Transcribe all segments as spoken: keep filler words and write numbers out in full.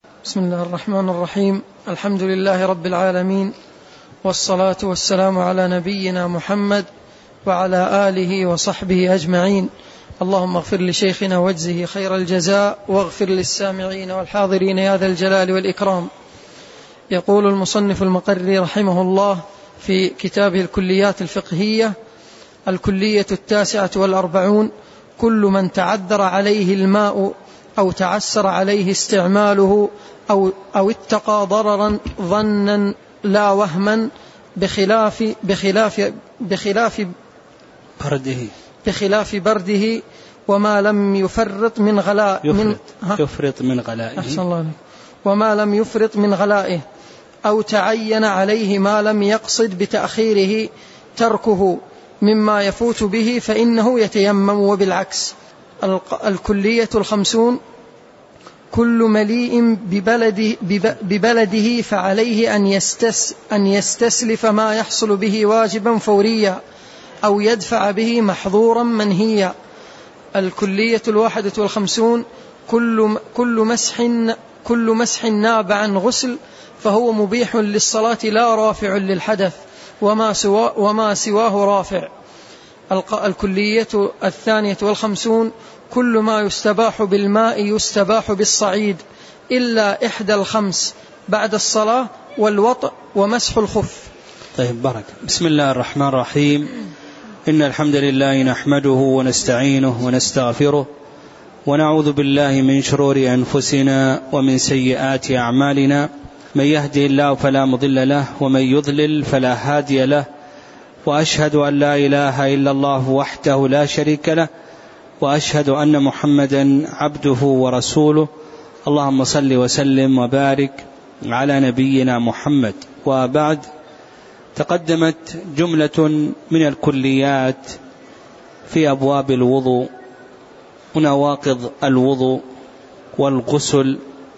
بسم الله الرحمن الرحيم. الحمد لله رب العالمين، والصلاة والسلام على نبينا محمد وعلى آله وصحبه أجمعين. اللهم اغفر لشيخنا واجزه خير الجزاء، واغفر للسامعين والحاضرين يا ذا الجلال والإكرام. يقول المصنف المقري رحمه الله في كتابه الكليات الفقهية: الكلية التاسعة والأربعون: كل من تعذر عليه الماء أو تعسر عليه استعماله أو, أو اتقى ضررا ظنا لا وهما بخلاف, بخلاف, بخلاف برده بخلاف برده وما لم يفرط من غلاء يفرط من, يفرط من غلائه أحسن الله عليك. وما لم يفرط من غلائه أو تعين عليه ما لم يقصد بتأخيره تركه مما يفوت به فإنه يتيمم. وبالعكس. الكلية الخمسون: كل مليء ببلده, ببلده فعليه أن, يستس أن يستسلف ما يحصل به واجبا فوريا أو يدفع به محظورا منهيا. الكلية الواحدة والخمسون: كل, كل, مسح كل مسح ناب عن غسل فهو مبيح للصلاة لا رافع للحدث، وما, سوا وما سواه رافع. الكلية الثانية والخمسون: كل ما يستباح بالماء يستباح بالصعيد إلا إحدى الخمس بعد الصلاة والوطء ومسح الخف. طيب بارك. بسم الله الرحمن الرحيم. إن الحمد لله نحمده ونستعينه ونستغفره ونعوذ بالله من شرور أنفسنا ومن سيئات أعمالنا. من يهدي الله فلا مضل له ومن يضلل فلا هادي له، وأشهد أن لا إله إلا الله وحده لا شريك له، وأشهد أن محمدا عبده ورسوله. اللهم صل وسلم وبارك على نبينا محمد. وبعد، تقدمت جملة من الكليات في أبواب الوضوء ونواقض الوضوء والغسل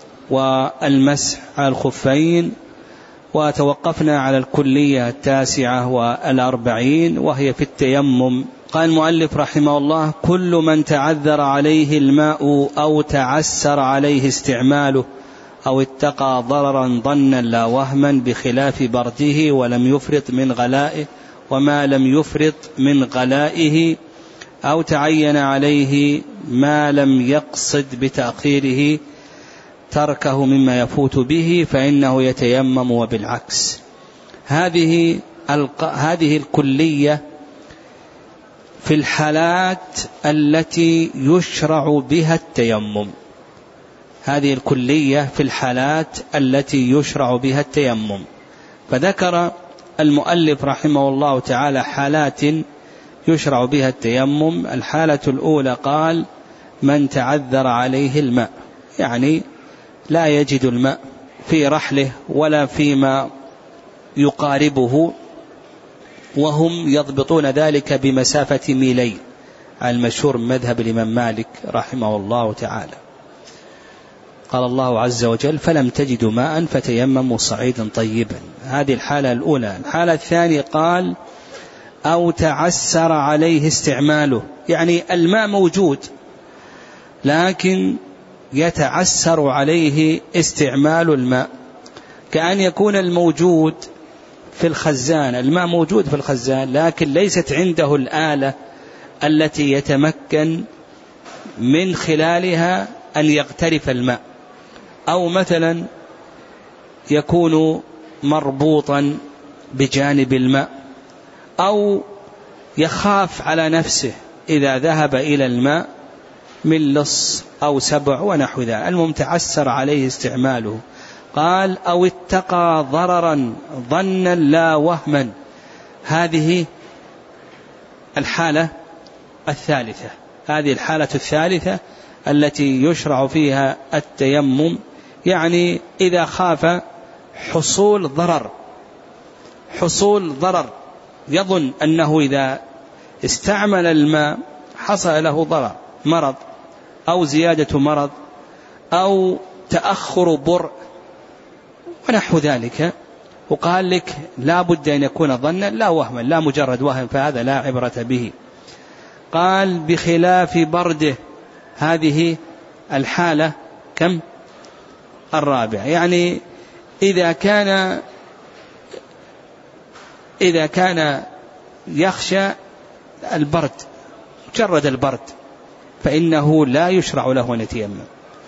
والمسح على الخفين، وتوقفنا على الكلية التاسعة والأربعين وهي في التيمم. قال المؤلف رحمه الله: كل من تعذر عليه الماء أو تعسر عليه استعماله أو اتقى ضررا ظنا لا وهما بخلاف برده ولم يفرط من غلائه وما لم يفرط من غلائه أو تعين عليه ما لم يقصد بتأخيره تركه مما يفوت به فإنه يتيمم. وبالعكس. هذه هذه الكلية في الحالات التي يشرع بها التيمم. هذه الكلية في الحالات التي يشرع بها التيمم. فذكر المؤلف رحمه الله تعالى حالات يشرع بها التيمم. الحالة الأولى قال: من تعذر عليه الماء، يعني لا يجد الماء في رحله ولا فيما يقاربه، وهم يضبطون ذلك بمسافة ميلين، المشهور من مذهب الإمام مالك رحمه الله تعالى. قال الله عز وجل: فلم تجدوا ماء فتيمموا صعيدا طيبا. هذه الحالة الأولى. الحالة الثانية قال: أو تعسر عليه استعماله، يعني الماء موجود لكن يتعسر عليه استعمال الماء، كأن يكون الموجود في الخزان، الماء موجود في الخزان لكن ليست عنده الآلة التي يتمكن من خلالها أن يغترف الماء، أو مثلا يكون مربوطا بجانب الماء، أو يخاف على نفسه إذا ذهب إلى الماء من لص أو سبع ونحو ذلك، المهم تعسر عليه استعماله. قال: أو اتقى ضررا ظنا لا وهما. هذه الحالة الثالثة. هذه الحالة الثالثة التي يشرع فيها التيمم، يعني إذا خاف حصول ضرر حصول ضرر يظن أنه إذا استعمل الماء حصل له ضرر، مرض أو زيادة مرض أو تأخر برء ونحو ذلك، وقال لك لا بد أن يكون ظنا لا وهما، لا مجرد وهم، فهذا لا عبرة به. قال: بخلاف برده. هذه الحالة كم؟ الرابع، يعني إذا كان إذا كان يخشى البرد، مجرد البرد، فإنه لا يشرع له أن يتيمم.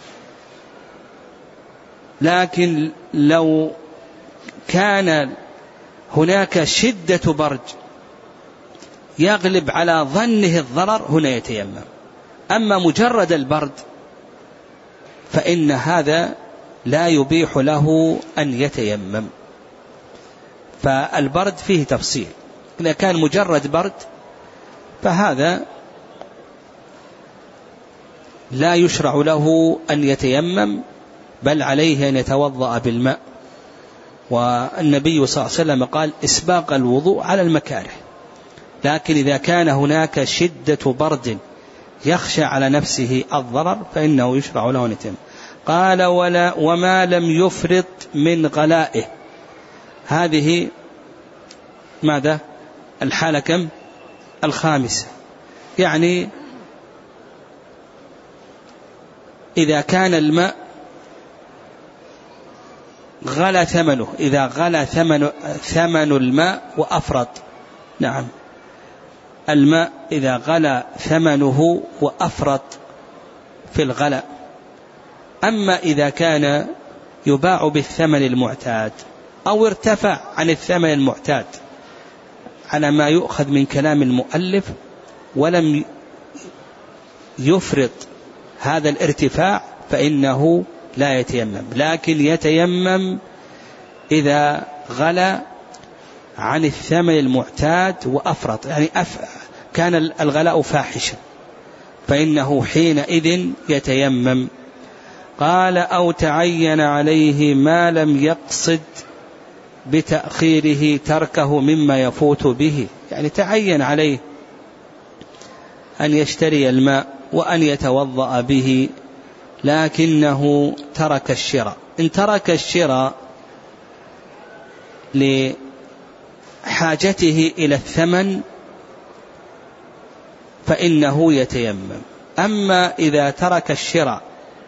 لكن لو كان هناك شدة برد يغلب على ظنه الضرر هنا يتيمم. أما مجرد البرد فإن هذا لا يبيح له أن يتيمم. فالبرد فيه تفصيل، إذا كان مجرد برد فهذا لا يشرع له أن يتيمم، بل عليه أن يتوضأ بالماء. والنبي صلى الله عليه وسلم قال إسباق الوضوء على المكاره. لكن إذا كان هناك شدة برد يخشى على نفسه الضرر فإنه يشرع له أن يتيمم. قال ولا وما لم يفرط من غلائه. هذه ماذا؟ الحالة كم؟ الخامسة. يعني إذا كان الماء غلى ثمنه، إذا غلى ثمن ثمن الماء وأفرط. نعم، الماء إذا غلى ثمنه وأفرط في الغلاء. أما إذا كان يباع بالثمن المعتاد أو ارتفع عن الثمن المعتاد على ما يؤخذ من كلام المؤلف ولم يفرط هذا الارتفاع فإنه لا يتيمم. لكن يتيمم إذا غلى عن الثمن المعتاد وأفرط، يعني أف... كان الغلاء فاحشا فإنه حينئذ يتيمم. قال أو تعين عليه ما لم يقصد بتأخيره تركه مما يفوت به، يعني تعين عليه أن يشتري الماء وأن يتوضأ به لكنه ترك الشراء. إن ترك الشراء لحاجته إلى الثمن فإنه يتيمم. أما إذا ترك الشراء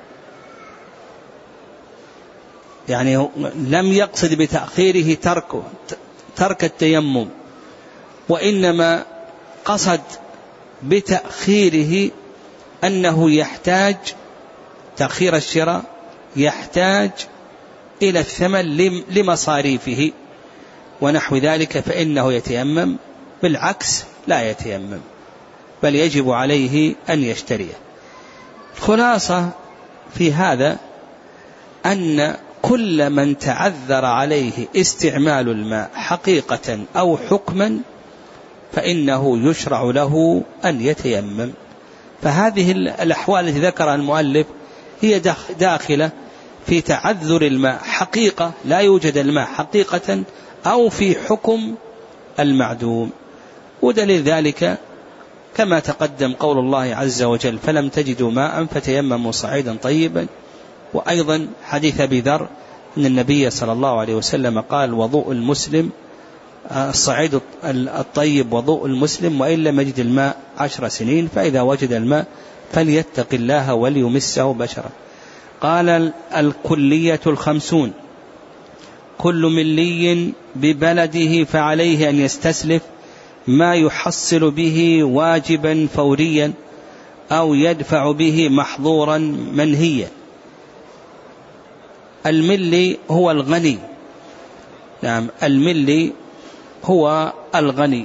يعني لم يقصد بتأخيره تركه ترك التيمم، وإنما قصد بتأخيره أنه يحتاج تأخير الشراء يحتاج إلى الثمن لمصاريفه ونحو ذلك فإنه يتيمم. بالعكس لا يتيمم، بل يجب عليه أن يشتريه. الخلاصة في هذا أن كل من تعذر عليه استعمال الماء حقيقة أو حكما فإنه يشرع له أن يتيمم. فهذه الأحوال التي ذكرها المؤلف هي داخلة في تعذر الماء حقيقة، لا يوجد الماء حقيقة، أو في حكم المعدوم. ودليل ذلك كما تقدم قول الله عز وجل فلم تجدوا ماء فتيمموا صعيدا طيبا. وأيضا حديث أبي ذر أن النبي صلى الله عليه وسلم قال وضوء المسلم الصعيد الطيب وضوء المسلم وإن لم يجد الماء عشر سنين، فإذا وجد الماء فليتق الله وليمسه بشرا. قال الكلية الخمسون كل ملي ببلده فعليه أن يستسلف ما يحصل به واجبا فوريا أو يدفع به محظورا منهيا. الملي هو الغني. نعم، الملي هو الغني.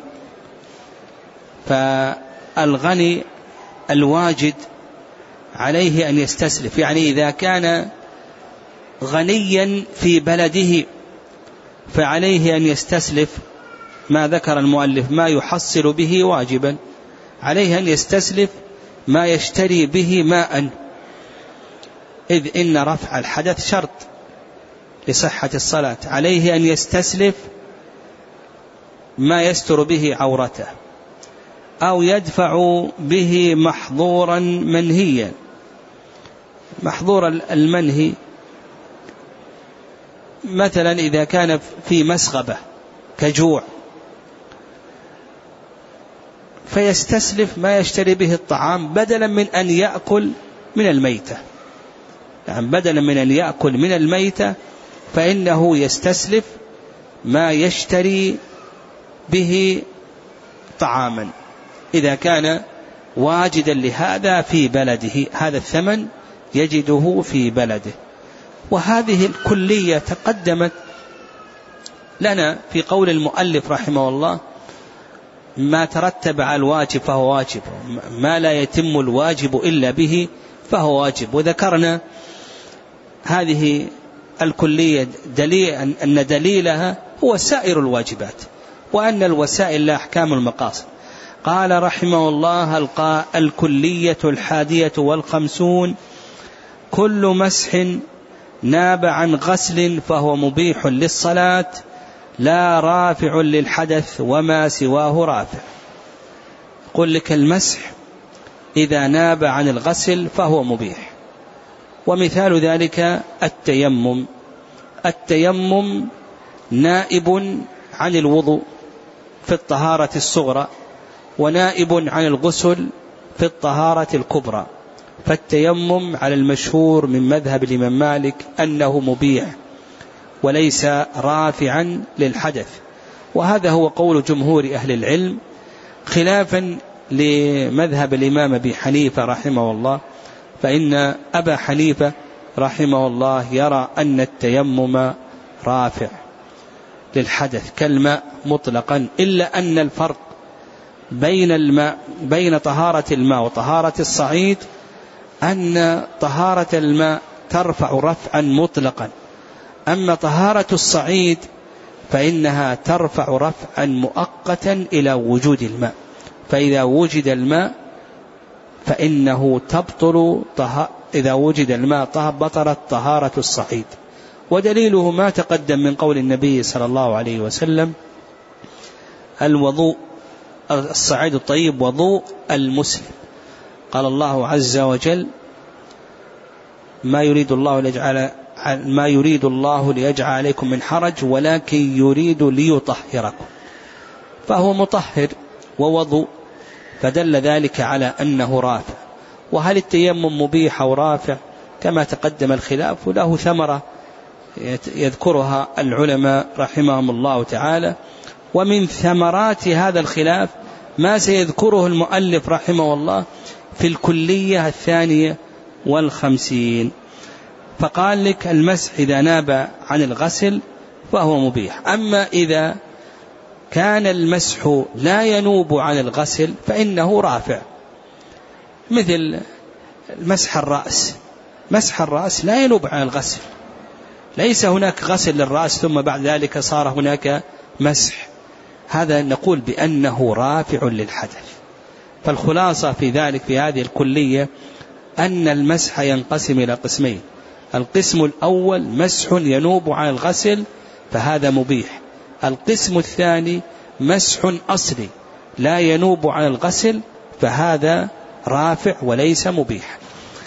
فالغني الواجد عليه أن يستسلف، يعني إذا كان غنيا في بلده فعليه أن يستسلف ما ذكر المؤلف ما يحصل به واجبا، عليه أن يستسلف ما يشتري به ماء، إذ إن رفع الحدث شرط لصحة الصلاة. عليه أن يستسلف ما يستر به عورته أو يدفع به محظورا منهيا. محظور المنهي مثلا إذا كان في مسغبة كجوع فيستسلف ما يشتري به الطعام بدلا من أن يأكل من الميتة. يعني بدلا من أن يأكل من الميتة فإنه يستسلف ما يشتري به طعاما إذا كان واجدا لهذا في بلده، هذا الثمن يجده في بلده. وهذه الكلية تقدمت لنا في قول المؤلف رحمه الله: ما ترتب على الواجب فهو واجب، ما لا يتم الواجب إلا به فهو واجب. وذكرنا هذه الكلية دليل أن دليلها هو سائر الواجبات، وأن الوسائل لا أحكام المقاصد. قال رحمه الله: الكلية الحادية والخمسون: كل مسح ناب عن غسل فهو مبيح للصلاة لا رافع للحدث وما سواه رافع. قل لك المسح إذا ناب عن الغسل فهو مبيح، ومثال ذلك التيمم. التيمم نائب عن الوضوء في الطهارة الصغرى، ونائب عن الغسل في الطهارة الكبرى. فالتيمم على المشهور من مذهب الإمام مالك أنه مبيح وليس رافعا للحدث، وهذا هو قول جمهور أهل العلم، خلافا لمذهب الإمام أبي حنيفة رحمه الله، فإن أبا حنيفة رحمه الله يرى أن التيمم رافع للحدث كالماء مطلقا، إلا أن الفرق بين الماء بين طهارة الماء وطهارة الصعيد أن طهارة الماء ترفع رفعا مطلقا، أما طهارة الصعيد فإنها ترفع رفعا مؤقتا إلى وجود الماء، فإذا وجد الماء فإنه تبطل طه... إذا وجد الماء بطلت طهارة الصعيد. ودليله ما تقدم من قول النبي صلى الله عليه وسلم: الوضوء الصعيد الطيب وضوء المسلم. قال الله عز وجل: ما يريد الله ليجعل ما يريد الله ليجعل عليكم من حرج ولكن يريد ليطهركم، فهو مطهر ووضوء، فدل ذلك على أنه رافع. وهل التيمم مبيح أو رافع؟ كما تقدم الخلاف، وله ثمرة يذكرها العلماء رحمهم الله تعالى. ومن ثمرات هذا الخلاف ما سيذكره المؤلف رحمه الله في الكلية الثانية والخمسين، فقال لك: المسح إذا ناب عن الغسل فهو مبيح، أما إذا كان المسح لا ينوب عن الغسل فإنه رافع، مثل مسح الرأس. مسح الرأس لا ينوب عن الغسل، ليس هناك غسل للرأس ثم بعد ذلك صار هناك مسح، هذا نقول بأنه رافع للحدث. فالخلاصة في ذلك في هذه الكلية أن المسح ينقسم إلى قسمين: القسم الأول مسح ينوب عن الغسل فهذا مبيح، القسم الثاني مسح أصلي لا ينوب عن الغسل فهذا رافع وليس مبيح.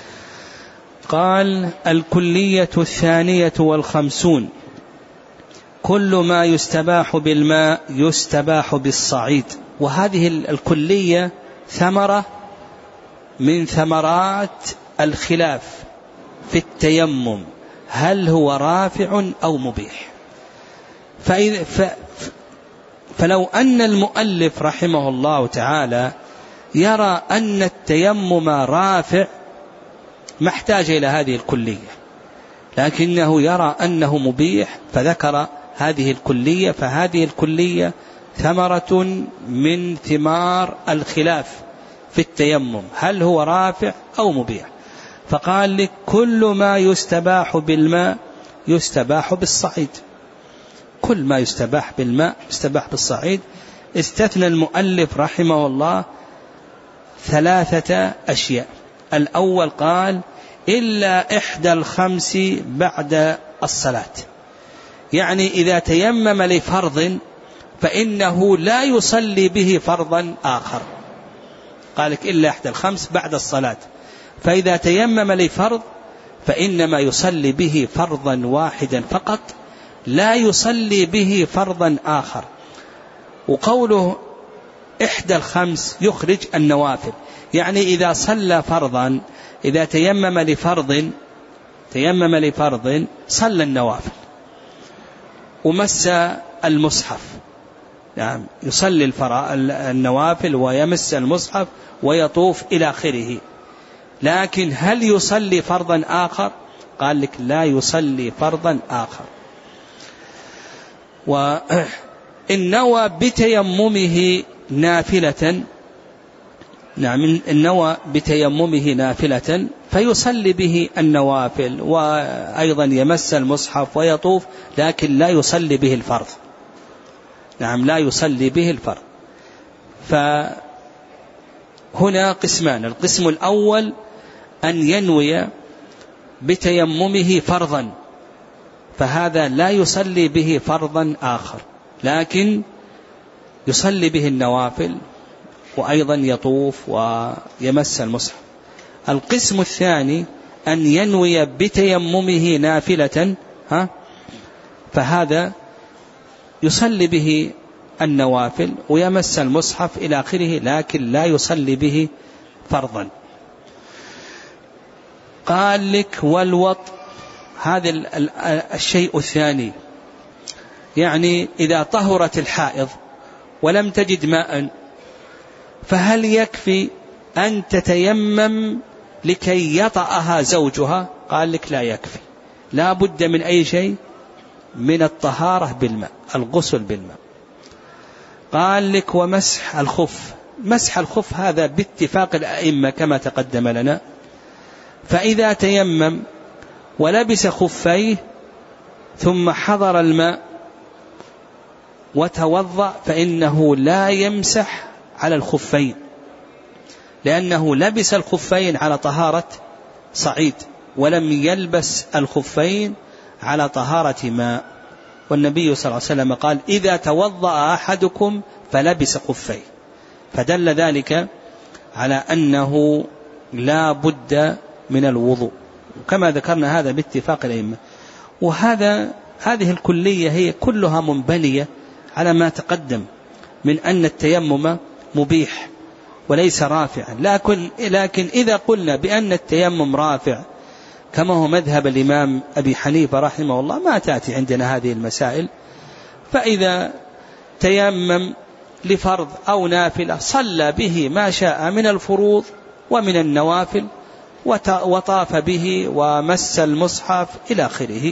قال: الكلية الثانية والخمسون: كل ما يستباح بالماء يستباح بالصعيد. وهذه الكلية ثمرة من ثمرات الخلاف في التيمم، هل هو رافع أو مبيح؟ فإذا ف فلو أن المؤلف رحمه الله تعالى يرى أن التيمم رافع ما احتاج إلى هذه الكلية، لكنه يرى أنه مبيح فذكر هذه الكلية، فهذه الكلية ثمرة من ثمار الخلاف في التيمم، هل هو رافع أو مبيح. فقال لك: كل ما يستباح بالماء يستباح بالصعيد، كل ما يستباح بالماء يستباح بالصعيد. استثنى المؤلف رحمه الله ثلاثة أشياء. الأول قال: إلا إحدى الخمس بعد الصلاة، يعني إذا تيمم لفرض فإنه لا يصلي به فرضا آخر، قال لك إلا إحدى الخمس بعد الصلاة، فإذا تيمم لفرض فإنما يصلي به فرضا واحدا فقط، لا يصلي به فرضا آخر. وقوله إحدى الخمس يخرج النوافل، يعني إذا صلى فرضا، إذا تيمم لفرض تيمم لفرض صلى النوافل ومس المصحف، نعم يصلي النوافل ويمس المصحف ويطوف إلى آخره، لكن هل يصلي فرضا آخر؟ قال لك لا يصلي فرضا آخر. وإن نوى بتيممه نافلة، نعم إن نوى بتيممه نافلة فيصلي به النوافل وأيضا يمس المصحف ويطوف، لكن لا يصلي به الفرض، نعم لا يصلي به الفرض. فهنا قسمان: القسم الأول أن ينوي بتيممه فرضا، فهذا لا يصلي به فرضا آخر، لكن يصلي به النوافل وأيضا يطوف ويمس المصحف. القسم الثاني أن ينوي بتيممه نافلة، ها فهذا يصلي به النوافل ويمس المصحف إلى آخره، لكن لا يصلي به فرضا. قال لك والوط، هذا الشيء الثاني، يعني إذا طهرت الحائض ولم تجد ماء فهل يكفي أن تتيمم لكي يطأها زوجها؟ قال لك لا يكفي، لا بد من أي شيء، من الطهارة بالماء، الغسل بالماء. قال لك ومسح الخف، مسح الخف هذا باتفاق الأئمة كما تقدم لنا، فإذا تيمم ولبس خفيه ثم حضر الماء وتوضأ فإنه لا يمسح على الخفين، لأنه لبس الخفين على طهارة صعيد ولم يلبس الخفين على طهارة ماء. والنبي صلى الله عليه وسلم قال إذا توضأ أحدكم فلبس خفيه، فدل ذلك على أنه لا بد من الوضوء، وكما ذكرنا هذا باتفاق الأئمة. وهذا هذه الكلية هي كلها منبنية على ما تقدم من أن التيمم مبيح وليس رافعا، لكن, لكن إذا قلنا بأن التيمم رافع كما هو مذهب الإمام أبي حنيفة رحمه الله ما تأتي عندنا هذه المسائل. فإذا تيمم لفرض أو نافلة صلى به ما شاء من الفروض ومن النوافل وطاف به ومس المصحف إلى آخره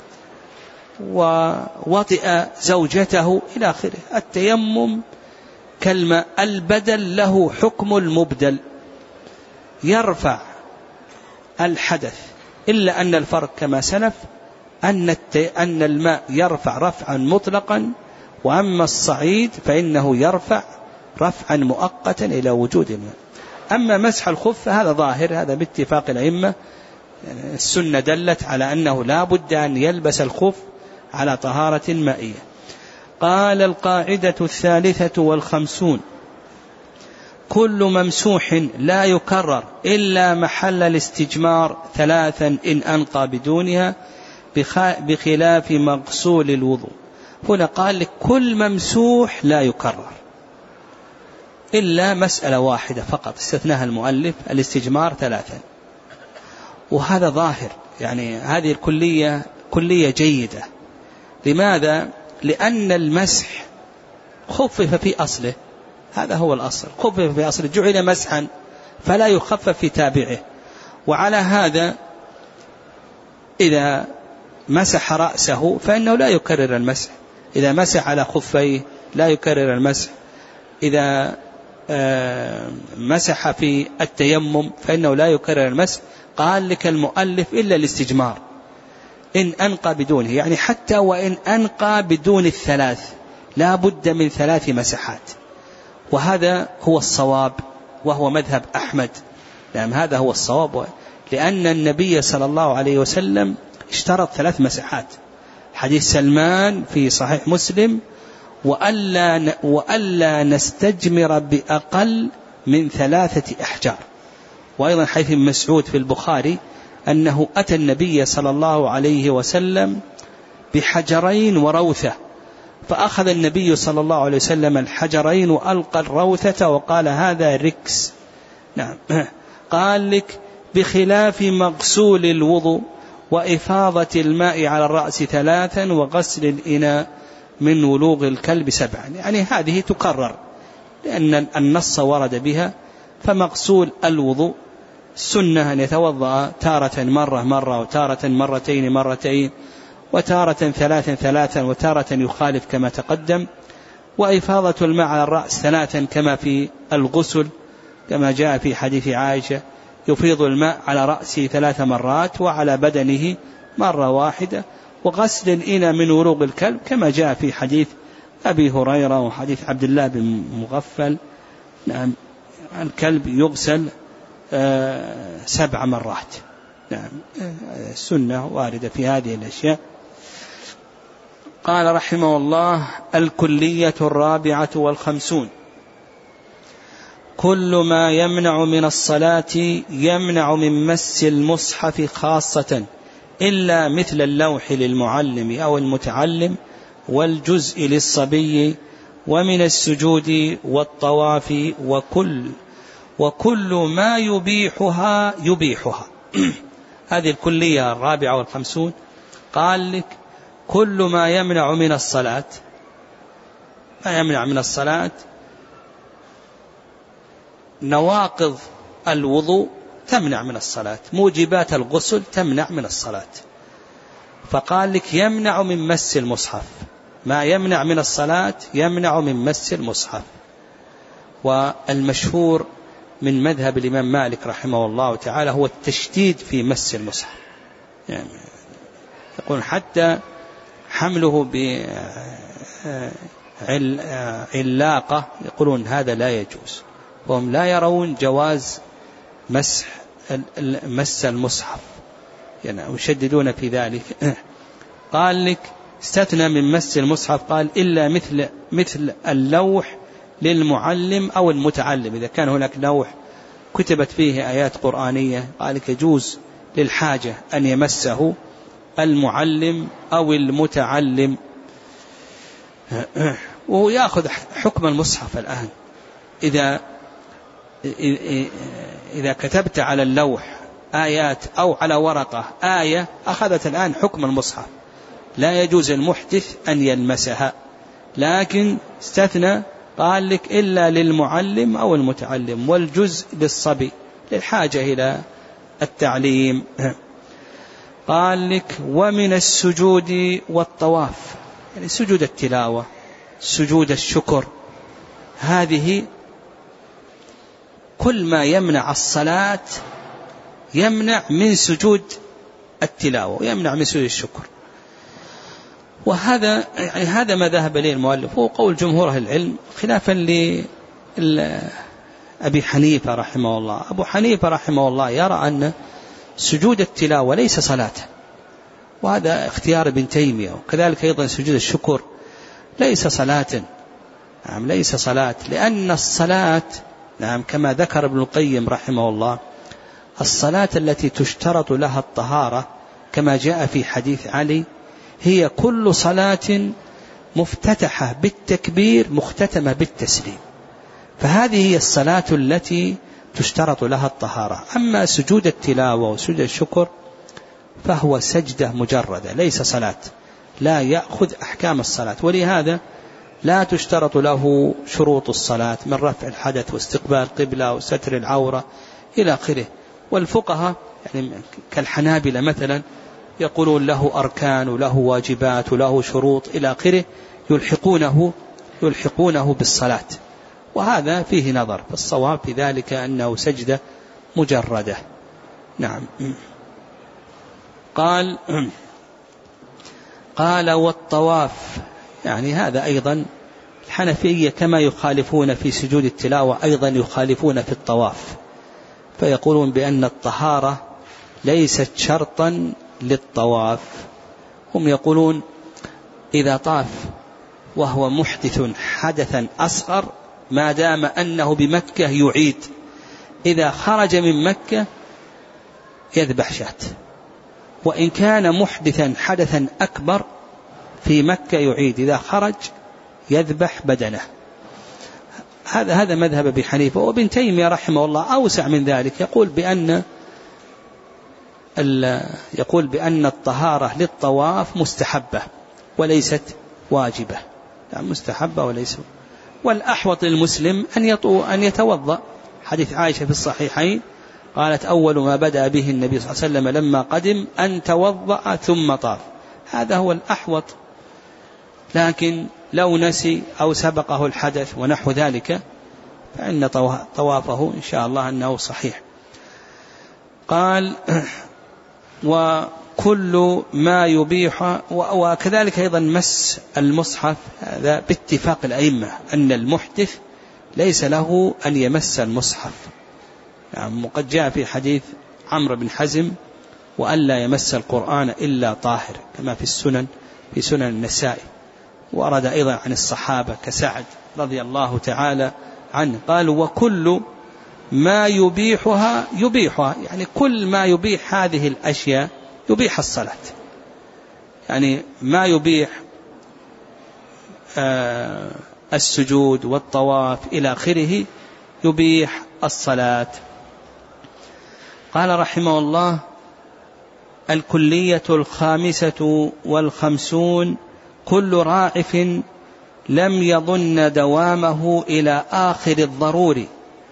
ووطئ زوجته إلى آخره. التيمم كالماء، البدل له حكم المبدل، يرفع الحدث، إلا أن الفرق كما سلف أن, أن الماء يرفع رفعا مطلقا، وأما الصعيد فإنه يرفع رفعا مؤقتا إلى وجود الماء. أما مسح الخف هذا ظاهر، هذا باتفاق الأئمة، السنة دلت على أنه لا بد أن يلبس الخف على طهارة مائية. قال القاعدة الثالثة والخمسون: كل ممسوح لا يكرر إلا محل الاستجمار ثلاثا إن أنقى بدونها بخلاف مغسول الوضوء. هنا قال لك كل ممسوح لا يكرر إلا مسألة واحدة فقط استثناها المؤلف، الاستجمار ثلاثا، وهذا ظاهر، يعني هذه الكلية كلية جيدة. لماذا؟ لأن المسح خفف في أصله، هذا هو الأصل، خفف في أصله، جعل مسحا فلا يخفف في تابعه. وعلى هذا إذا مسح رأسه فإنه لا يكرر المسح، إذا مسح على خفيه لا يكرر المسح، إذا مسح في التيمم فإنه لا يكرر المسح. قال لك المؤلف إلا الاستجمار إن أنقى بدونه، يعني حتى وإن أنقى بدون الثلاث لا بد من ثلاث مسحات، وهذا هو الصواب وهو مذهب أحمد. نعم هذا هو الصواب، لأن النبي صلى الله عليه وسلم اشترط ثلاث مسحات، حديث سلمان في صحيح مسلم: وألا, وألا نستجمر بأقل من ثلاثة أحجار. وأيضا حديث مسعود في البخاري أنه أتى النبي صلى الله عليه وسلم بحجرين وروثة، فأخذ النبي صلى الله عليه وسلم الحجرين وألقى الروثة وقال هذا ركس. نعم. قال لك بخلاف مغسول الوضوء، وإفاضة الماء على الرأس ثلاثا وغسل الإناء من ولوغ الكلب سبعا. يعني هذه تكرر لأن النص ورد بها. فمغسول الوضوء سنة أن يتوضأ تارة مرة مرة وتارة مرتين مرتين وتارة ثلاثا ثلاثا وتارة يخالف كما تقدم. وإفاضة الماء على الرأس ثلاثا كما في الغسل كما جاء في حديث عائشة يفيض الماء على رأسه ثلاث مرات وعلى بدنه مرة واحدة. وغسل الإناء من ولوغ الكلب كما جاء في حديث أبي هريرة وحديث عبد الله بن مغفل. نعم الكلب يغسل سبع مرات. نعم السنة واردة في هذه الأشياء. قال رحمه الله: الكلية الرابعة والخمسون: كل ما يمنع من الصلاة يمنع من مس المصحف خاصة إلا مثل اللوح للمعلم أو المتعلم والجزء للصبي ومن السجود والطواف وكل وكل ما يبيحها يبيحها. هذه الكلية الرابعة والخمسون. قال لك: كل ما يمنع من الصلاة، ما يمنع من الصلاة نواقض الوضوء تمنع من الصلاة، موجبات الغسل تمنع من الصلاة. فقال لك يمنع من مس المصحف، ما يمنع من الصلاة يمنع من مس المصحف. والمشهور من مذهب الإمام مالك رحمه الله تعالى هو التشديد في مس المصحف، يعني يقول حتى حمله بعلاقة يقولون هذا لا يجوز، وهم لا يرون جواز مسح مس المصحف، يعني يشددون في ذلك. قال لك استثنى من مس المصحف، قال إلا مثل مثل اللوح للمعلم أو المتعلم، إذا كان هناك لوح كتبت فيه آيات قرآنية قال لك يجوز للحاجة أن يمسه المعلم أو المتعلم، وهو يأخذ حكم المصحف الآن. إذا إذا كتبت على اللوح آيات أو على ورقة آية أخذت الآن حكم المصحف، لا يجوز المحدث أن يلمسها. لكن استثنى قال لك إلا للمعلم أو المتعلم والجزء للصبي للحاجة إلى التعليم. قال لك ومن السجود والطواف، يعني سجود التلاوة سجود الشكر، هذه كل ما يمنع الصلاة يمنع من سجود التلاوة ويمنع من سجود الشكر. وهذا يعني هذا ما ذهب إليه المؤلف، هو قول جمهور أهل العلم، خلافا لأبي حنيفة رحمه الله. أبو حنيفة رحمه الله يرى أن سجود التلاوة ليس صلاة، وهذا اختيار ابن تيمية. وكذلك أيضا سجود الشكر ليس صلاة، نعم ليس صلاة، لأن الصلاة نعم كما ذكر ابن القيم رحمه الله الصلاة التي تشترط لها الطهارة كما جاء في حديث علي هي كل صلاة مفتتحة بالتكبير مختتمة بالتسليم، فهذه هي الصلاة التي تشترط لها الطهارة. أما سجود التلاوة وسجود الشكر فهو سجدة مجردة ليس صلاة، لا يأخذ أحكام الصلاة، ولهذا لا تشترط له شروط الصلاة من رفع الحدث واستقبال القبلة وستر العورة إلى آخره. والفقهاء يعني كالحنابلة مثلا يقولون له أركان وله واجبات وله شروط إلى آخره، يلحقونه يلحقونه بالصلاة، وهذا فيه نظر. فالصواب في ذلك أنه سجدة مجردة. نعم. قال قال والطواف، يعني هذا أيضا الحنفية كما يخالفون في سجود التلاوة أيضا يخالفون في الطواف، فيقولون بأن الطهارة ليست شرطا للطواف. هم يقولون إذا طاف وهو محدث حدثا أصغر ما دام أنه بمكة يعيد، إذا خرج من مكة يذبح شاة، وإن كان محدثا حدثا أكبر في مكة يعيد، إذا خرج يذبح بدنه. هذا هذا مذهب أبي حنيفة. وابن تيمية رحمه الله أوسع من ذلك، يقول بأن يقول بأن الطهارة للطواف مستحبة وليست واجبة، يعني مستحبة وليس. والأحوط للمسلم أن يطو أن يتوضأ. حديث عائشة في الصحيحين قالت أول ما بدأ به النبي صلى الله عليه وسلم لما قدم أن توضأ ثم طاف، هذا هو الأحوط. لكن لو نسي أو سبقه الحدث ونحو ذلك فإن طوافه إن شاء الله أنه صحيح. قال وكل ما يبيح، وكذلك أيضا مس المصحف، هذا باتفاق الأئمة أن المحدث ليس له أن يمس المصحف. يعني وقد جاء في حديث عمرو بن حزم وأن لا يمس القرآن إلا طاهر، كما في السنن في سنن النسائي. ورد أيضا عن الصحابة كسعد رضي الله تعالى عنه قال وكل ما يبيحها يبيحها، يعني كل ما يبيح هذه الأشياء يبيح الصلاة. يعني ما يبيح آه السجود والطواف إلى آخره يبيح الصلاة. قال رحمه الله الكلية الخامسة والخمسون كل راعف لم يظن دوامه إلى آخر الضروري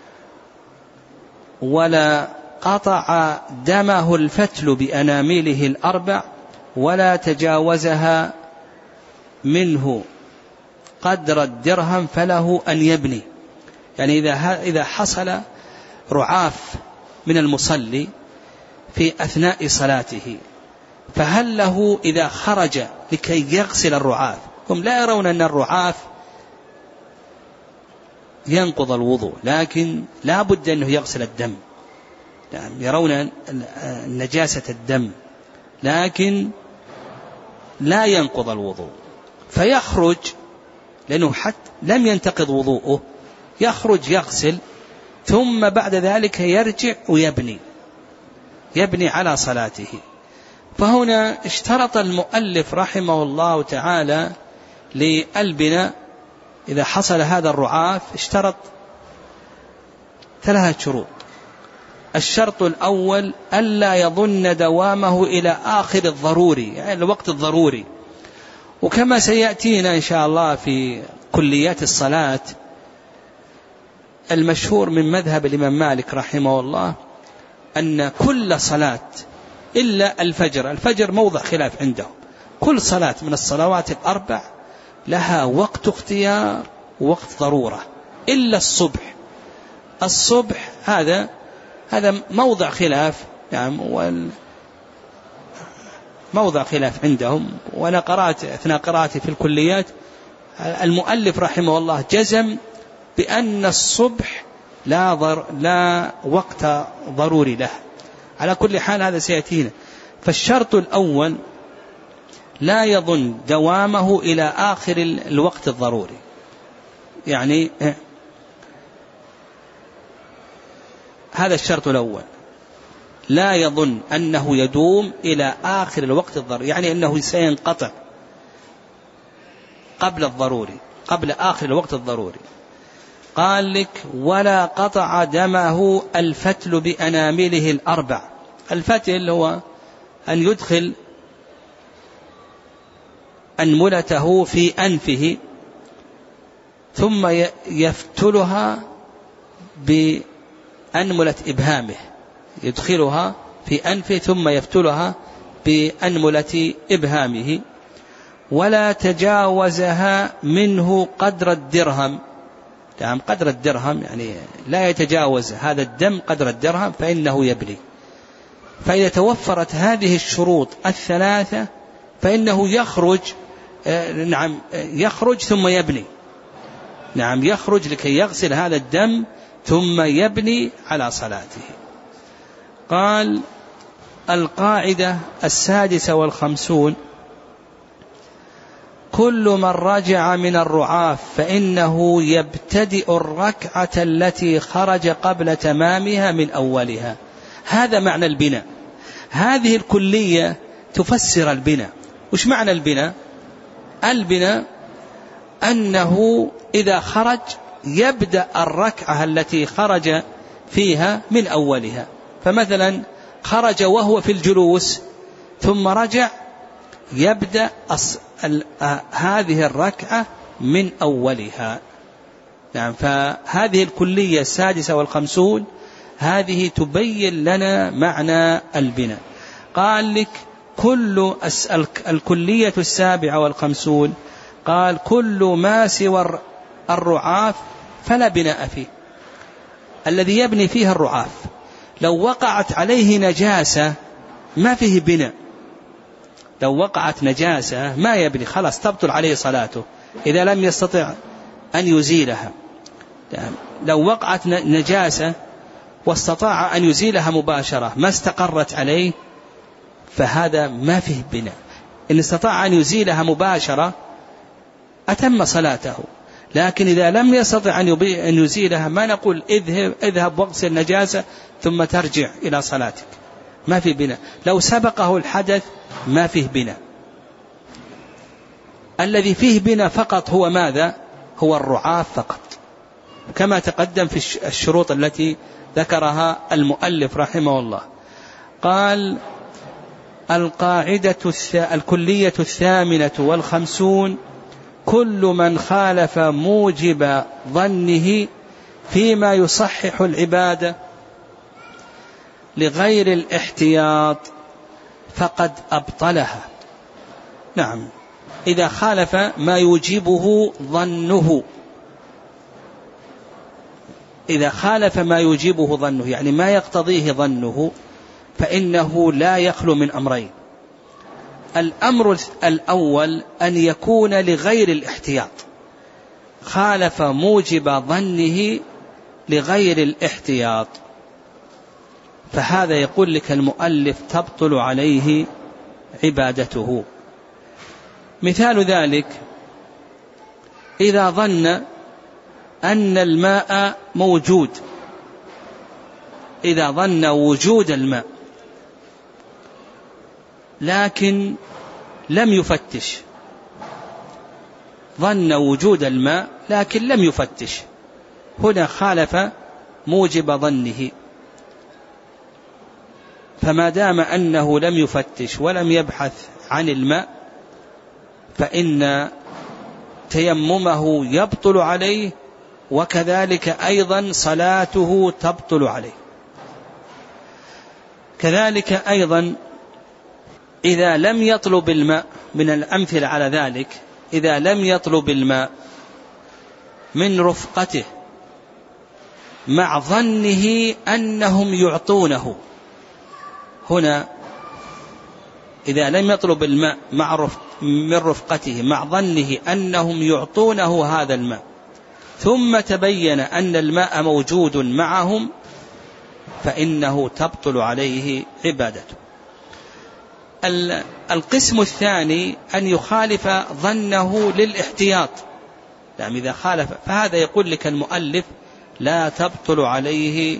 ولا قطع دمه الفتل بأنامله الأربع ولا تجاوزها منه قدر الدرهم فله أن يبني. يعني إذا إذا حصل رعاف من المصلي في أثناء صلاته فهل له إذا خرج لكي يغسل الرعاف؟ هم لا يرون أن الرعاف ينقض الوضوء، لكن لا بد أنه يغسل الدم. يعني يرون نجاسة الدم لكن لا ينقض الوضوء، فيخرج لأنه حتى لم ينتقض وضوءه، يخرج يغسل ثم بعد ذلك يرجع ويبني يبني على صلاته. فهنا اشترط المؤلف رحمه الله تعالى للبناء إذا حصل هذا الرعاف اشترط ثلاثة شروط. الشرط الأول ألا يظن دوامه إلى آخر الضروري، يعني الوقت الضروري. وكما سيأتينا إن شاء الله في كليات الصلاة المشهور من مذهب الإمام مالك رحمه الله أن كل صلاة إلا الفجر، الفجر موضع خلاف عندهم، كل صلاة من الصلوات الأربع لها وقت اختيار ووقت ضرورة إلا الصبح. الصبح هذا هذا موضع خلاف، يعني موضع خلاف عندهم. وأنا قرأت أثناء قراءتي في الكليات المؤلف رحمه الله جزم بأن الصبح لا, ضر لا وقت ضروري له. على كل حال هذا سيأتينا. فالشرط الأول لا يظن دوامه إلى آخر الوقت الضروري، يعني هذا الشرط الأول، لا يظن أنه يدوم إلى آخر الوقت الضروري، يعني أنه سينقطع قبل الضروري قبل آخر الوقت الضروري. قال لك ولا قطع دمه الفتل بأنامله الأربع. الفتل هو أن يدخل أنملته في أنفه ثم يفتلها بأنملة إبهامه، يدخلها في أنفه ثم يفتلها بأنملة إبهامه. ولا تجاوزها منه قدر الدرهم، يعني قدر الدرهم، يعني لا يتجاوز هذا الدم قدر الدرهم فإنه يبني. فإذا توفرت هذه الشروط الثلاثة فإنه يخرج نعم يخرج ثم يبني نعم يخرج لكي يغسل هذا الدم ثم يبني على صلاته. قال القاعدة السادسة والخمسون كل من رجع من الرعاف فإنه يبتدئ الركعة التي خرج قبل تمامها من أولها. هذا معنى البناء. هذه الكلية تفسر البناء. وش معنى البناء؟ البناء أنه إذا خرج يبدأ الركعة التي خرج فيها من أولها. فمثلا خرج وهو في الجلوس ثم رجع، يبدأ هذه الركعة من أولها. نعم. فهذه الكلية السادسة والخمسون هذه تبين لنا معنى البناء. قال لك كل الكلية السابعة والخمسون، قال كل ما سوى الرعاف فلا بناء فيه، الذي يبني فيها الرعاف. لو وقعت عليه نجاسة ما فيه بناء، لو وقعت نجاسة ما يبني، خلاص تبطل عليه صلاته إذا لم يستطع أن يزيلها. لو وقعت نجاسة واستطاع أن يزيلها مباشرة ما استقرت عليه فهذا ما فيه بناء. إن استطاع أن يزيلها مباشرة أتم صلاته، لكن إذا لم يستطع أن يزيلها ما نقول اذهب, اذهب واغسل النجاسة ثم ترجع إلى صلاتك، ما فيه بناء. لو سبقه الحدث ما فيه بناء. الذي فيه بناء فقط هو ماذا؟ هو الرعاف فقط، كما تقدم في الشروط التي ذكرها المؤلف رحمه الله. قال القاعدة الكلية الثامنة والخمسون كل من خالف موجب ظنه فيما يصحح العبادة لغير الاحتياط فقد أبطلها. نعم، إذا خالف ما يوجبه ظنه، إذا خالف ما يوجبه ظنه يعني ما يقتضيه ظنه، فإنه لا يخلو من أمرين. الأمر الأول أن يكون لغير الاحتياط، خالف موجب ظنه لغير الاحتياط، فهذا يقول لك المؤلف تبطل عليه عبادته. مثال ذلك إذا ظن أن الماء موجود، إذا ظن وجود الماء لكن لم يفتش، ظن وجود الماء لكن لم يفتش، هنا خالف موجب ظنه. فما دام أنه لم يفتش ولم يبحث عن الماء فإن تيممه يبطل عليه، وكذلك أيضا صلاته تبطل عليه. كذلك أيضا إذا لم يطلب الماء، من الأمثلة على ذلك إذا لم يطلب الماء من رفقته مع ظنه أنهم يعطونه، هنا إذا لم يطلب الماء مع رفق من رفقته مع ظنه أنهم يعطونه هذا الماء، ثم تبين أن الماء موجود معهم، فإنه تبطل عليه عبادته. القسم الثاني أن يخالف ظنه للاحتياط، يعني إذا خالف فهذا يقول لك المؤلف لا تبطل عليه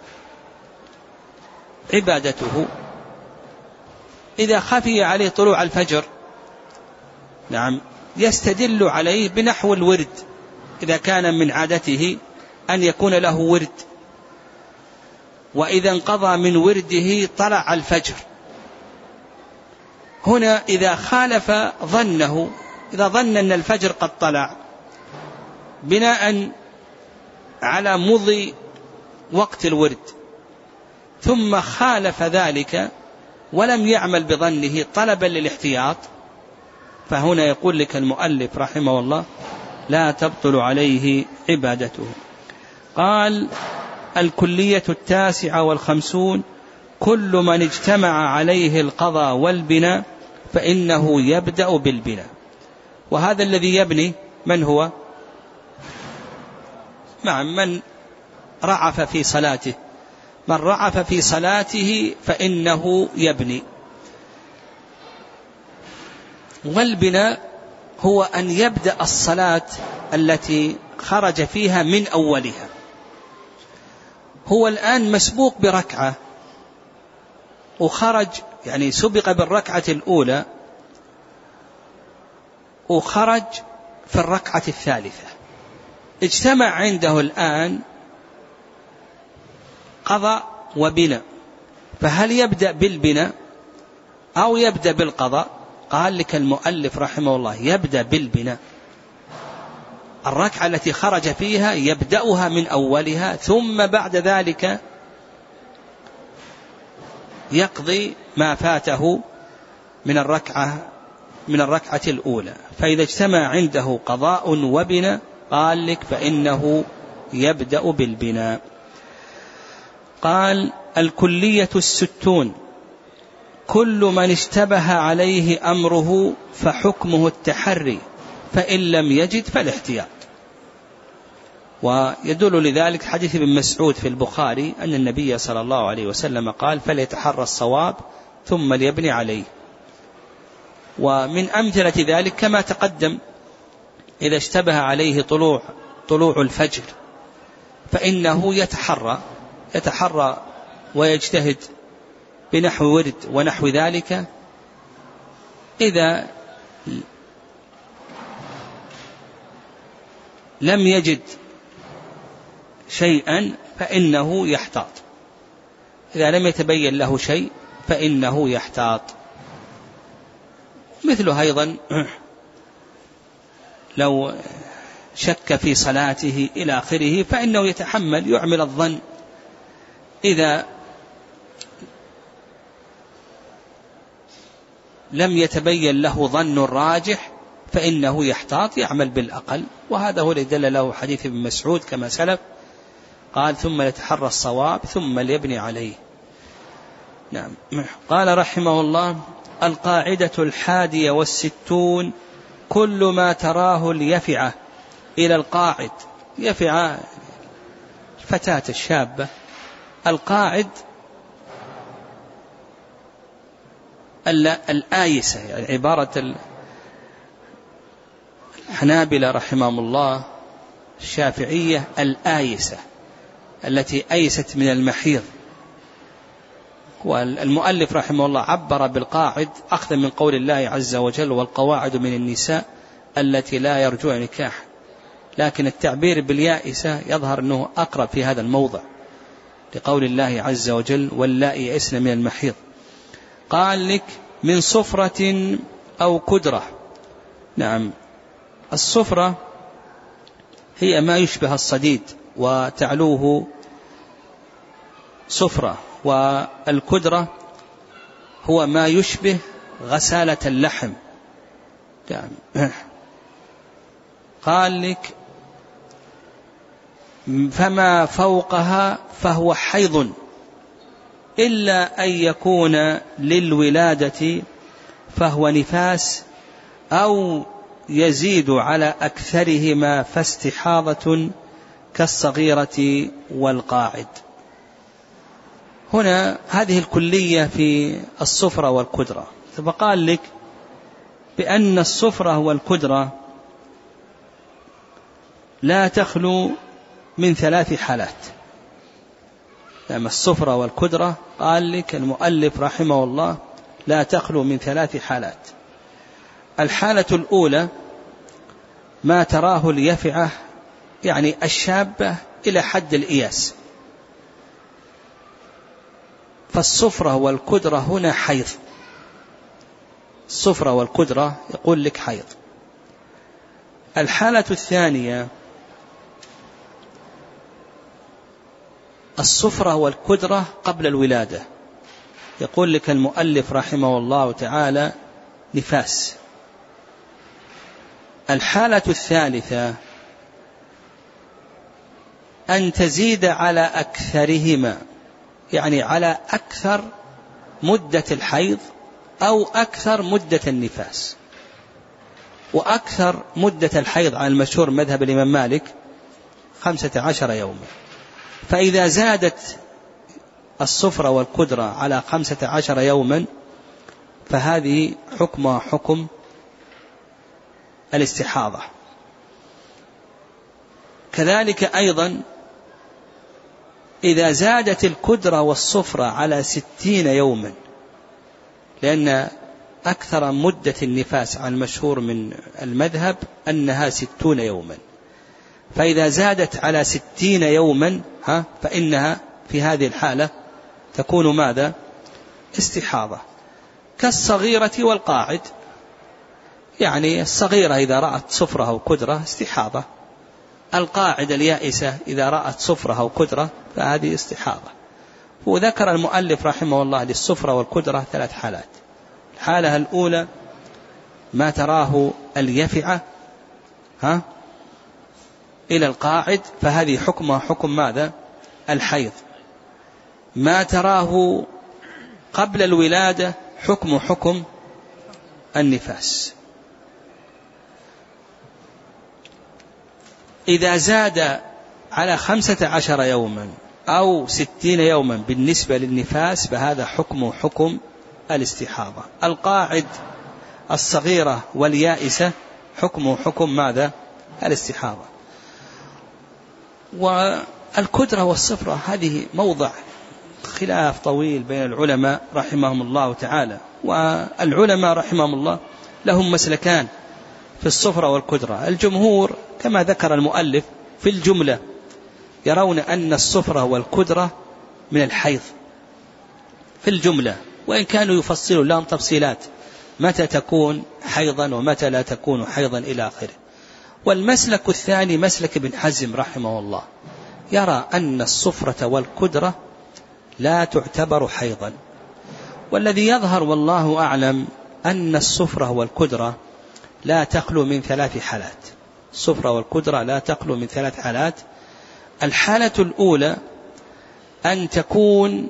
عبادته. إذا خفي عليه طلوع الفجر، نعم، يستدل عليه بنحو الورد، إذا كان من عادته أن يكون له ورد، وإذا انقضى من ورده طلع الفجر. هنا إذا خالف ظنه، إذا ظن أن الفجر قد طلع بناء على مضي وقت الورد، ثم خالف ذلك ولم يعمل بظنه طلبا للاحتياط، فهنا يقول لك المؤلف رحمه الله لا تبطل عليه عبادته. قال الكلية التاسعة والخمسون كل من اجتمع عليه القضاء والبناء فإنه يبدأ بالبناء. وهذا الذي يبني من هو؟ مع من رعف في صلاته، من رعف في صلاته فإنه يبني. والبناء هو أن يبدأ الصلاة التي خرج فيها من أولها. هو الآن مسبوق بركعة وخرج، يعني سبق بالركعة الأولى وخرج في الركعة الثالثة، اجتمع عنده الآن قضاء وبناء، فهل يبدأ بالبناء أو يبدأ بالقضاء؟ قال لك المؤلف رحمه الله يبدأ بالبناء. الركعة التي خرج فيها يبدأها من أولها، ثم بعد ذلك يقضي ما فاته من الركعة من الركعة الأولى. فإذا اجتمع عنده قضاء وبناء قال لك فإنه يبدأ بالبناء. قال الكلية الستون: كل من اشتبه عليه أمره فحكمه التحري، فإن لم يجد فالاحتياط. ويدل لذلك حديث ابن مسعود في البخاري أن النبي صلى الله عليه وسلم قال: فليتحرى الصواب ثم ليبني عليه. ومن أمثلة ذلك كما تقدم: إذا اشتبه عليه طلوع طلوع الفجر فإنه يتحرى يتحرى ويجتهد بنحو ورد ونحو ذلك. إذا لم يجد شيئا فإنه يحتاط، إذا لم يتبين له شيء فإنه يحتاط. مثله أيضا لو شك في صلاته إلى آخره فإنه يتحمل يعمل الظن. إذا لم يتبين له ظن راجح فإنه يحتاط يعمل بالأقل. وهذا هو الذي دل له حديث ابن مسعود كما سلف، قال: ثم يتحرى الصواب ثم ليبني عليه. نعم. قال رحمه الله: القاعدة الحادية والستون: كل ما تراه اليفعة إلى القاعد. يفعة الفتاة الشابة، القاعد الآيسة، يعني عبارة الحنابلة رحمهم الله الشافعية الآيسة التي أيست من المحيض. والمؤلف رحمه الله عبر بالقاعد أخذا من قول الله عز وجل: والقواعد من النساء التي لا يرجون نكاح، لكن التعبير باليائسة يظهر أنه أقرب في هذا الموضع لقول الله عز وجل: واللائي يئسن من المحيض. قال لك: من صفرة أو كدرة. نعم، الصفرة هي ما يشبه الصديد وتعلوه صفرة، والكدرة هو ما يشبه غسالة اللحم. قال لك: فما فوقها فهو حيض إلا أن يكون للولادة فهو نفاس أو يزيد على أكثرهما فاستحاضة كالصغيرة والقاعد. هنا هذه الكلية في الصفرة والكدرة. فقال لك بأن الصفرة والكدرة لا تخلو من ثلاث حالات. لما الصفرة والكدرة قال لك المؤلف رحمه الله لا تخلو من ثلاث حالات. الحالة الأولى ما تراه اليفعة، يعني الشابة إلى حد الإياس، فالصفرة والكدرة هنا حيض. الصفرة والكدرة يقول لك حيض. الحالة الثانية الصفرة والكدرة قبل الولادة، يقول لك المؤلف رحمه الله تعالى نفاس. الحالة الثالثة أن تزيد على أكثرهما، يعني على أكثر مدة الحيض أو أكثر مدة النفاس. وأكثر مدة الحيض على المشهور مذهب الإمام مالك خمسة عشر يوما. فإذا زادت الصفرة والكدرة على خمسة عشر يوما فهذه حكمها حكم الاستحاضة. كذلك أيضا إذا زادت الكدرة والصفرة على ستين يوما، لأن أكثر مدة النفاس عن المشهور من المذهب أنها ستون يوما، فإذا زادت على ستين يوما ها فإنها في هذه الحالة تكون ماذا؟ استحاضة، كالصغيرة والقاعد. يعني الصغيرة إذا رأت صفرة أو كدرة استحاضة، القاعدة اليائسة إذا رأت صفرة أو كدرة فهذه استحاضة. وذكر المؤلف رحمه الله للصفرة والكدرة ثلاث حالات. الحالة الأولى ما تراه اليفعة ها إلى القاعد فهذه حكمها حكم ماذا؟ الحيض. ما تراه قبل الولادة حكم حكم النفاس. إذا زاد على خمسة عشر يوما أو ستين يوما بالنسبة للنفاس فهذا حكم حكم الاستحاضة. القاعد الصغيرة واليائسة حكم حكم ماذا؟ الاستحاضة. والكدرة والصفرة هذه موضع خلاف طويل بين العلماء رحمهم الله تعالى. والعلماء رحمهم الله لهم مسلكان في الصفرة والكدرة. الجمهور كما ذكر المؤلف في الجملة يرون أن الصفرة والكدرة من الحيض في الجملة، وإن كانوا يفصلوا لهم تفصيلات متى تكون حيضا ومتى لا تكون حيضا إلى آخره. والمسلك الثاني مسلك ابن حزم رحمه الله، يرى أن الصفرة والكدرة لا تعتبر حيضا. والذي يظهر والله أعلم أن الصفرة والكدرة لا تخلو من ثلاث حالات. الصفرة والكدرة لا تخلو من ثلاث حالات. الحالة الأولى أن تكون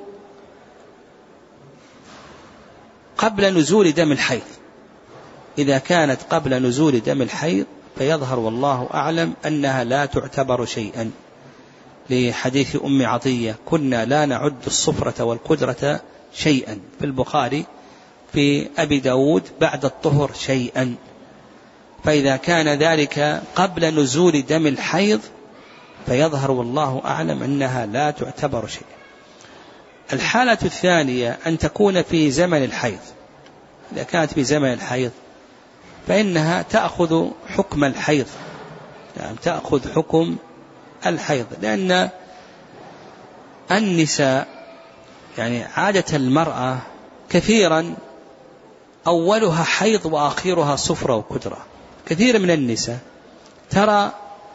قبل نزول دم الحيض. إذا كانت قبل نزول دم الحيض فيظهر والله أعلم أنها لا تعتبر شيئا، لحديث أم عطية كنا لا نعد الصفرة والكدرة شيئا، في البخاري في أبي داود بعد الطهر شيئا. فإذا كان ذلك قبل نزول دم الحيض فيظهر والله أعلم أنها لا تعتبر شيئا. الحالة الثانية أن تكون في زمن الحيض. إذا كانت في زمن الحيض فإنها تأخذ حكم الحيض، يعني تأخذ حكم الحيض، لأن النساء يعني عادة المرأة كثيرا أولها حيض وآخرها صفرة وكدرة. كثير من النساء ترى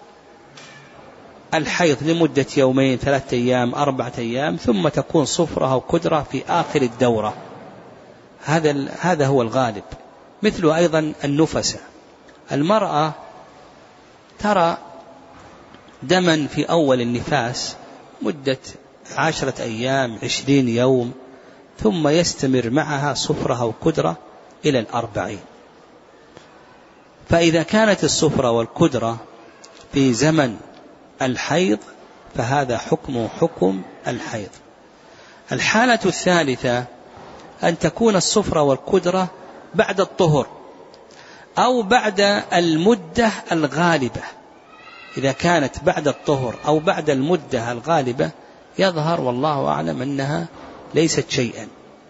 الحيض لمدة يومين ثلاثة أيام أربعة أيام ثم تكون صفرة وكدرة في آخر الدورة. هذا هذا هو الغالب. مثل أيضا النفسة، المرأة ترى دما في أول النفاس مدة عشرة أيام عشرين يوم ثم يستمر معها صفرة وكدرة إلى الأربعين. فإذا كانت الصفرة والكدرة في زمن الحيض فهذا حكم حكم الحيض. الحالة الثالثة أن تكون الصفرة والكدرة بعد الطهر أو بعد المدة الغالبة. إذا كانت بعد الطهر أو بعد المدة الغالبة يظهر والله أعلم أنها ليست شيئا.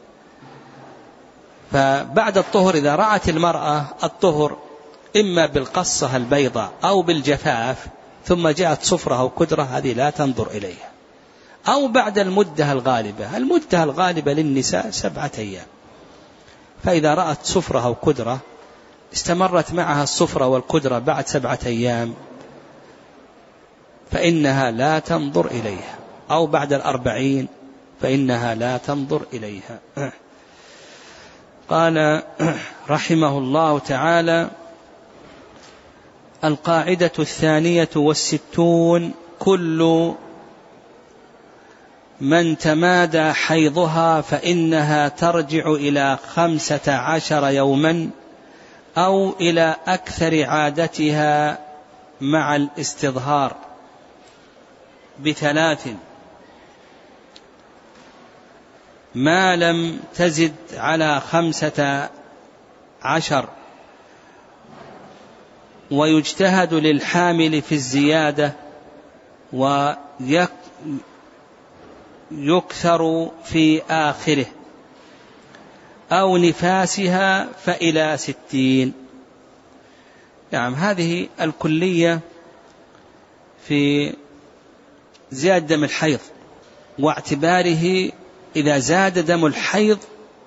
فبعد الطهر إذا رأت المرأة الطهر إما بالقصة البيضاء أو بالجفاف ثم جاءت صفرة أو كدرة هذه لا تنظر إليها. أو بعد المدة الغالبة، المدة الغالبة للنساء سبعة أيام، فإذا رأت صفرة أو كدرة استمرت معها الصفرة والكدرة بعد سبعة أيام فإنها لا تنظر إليها، أو بعد الأربعين فإنها لا تنظر إليها. قال رحمه الله تعالى: القاعدة الثانية والستون: كل من تمادى حيضها فإنها ترجع إلى خمسة عشر يوما أو إلى أكثر عادتها مع الاستظهار بثلاث ما لم تزد على خمسة عشر، ويجتهد للحامل في الزيادة ويكثر في آخره، أو نفاسها فإلى ستين. نعم، هذه الكلية في زيادة دم الحيض، واعتباره إذا زاد دم الحيض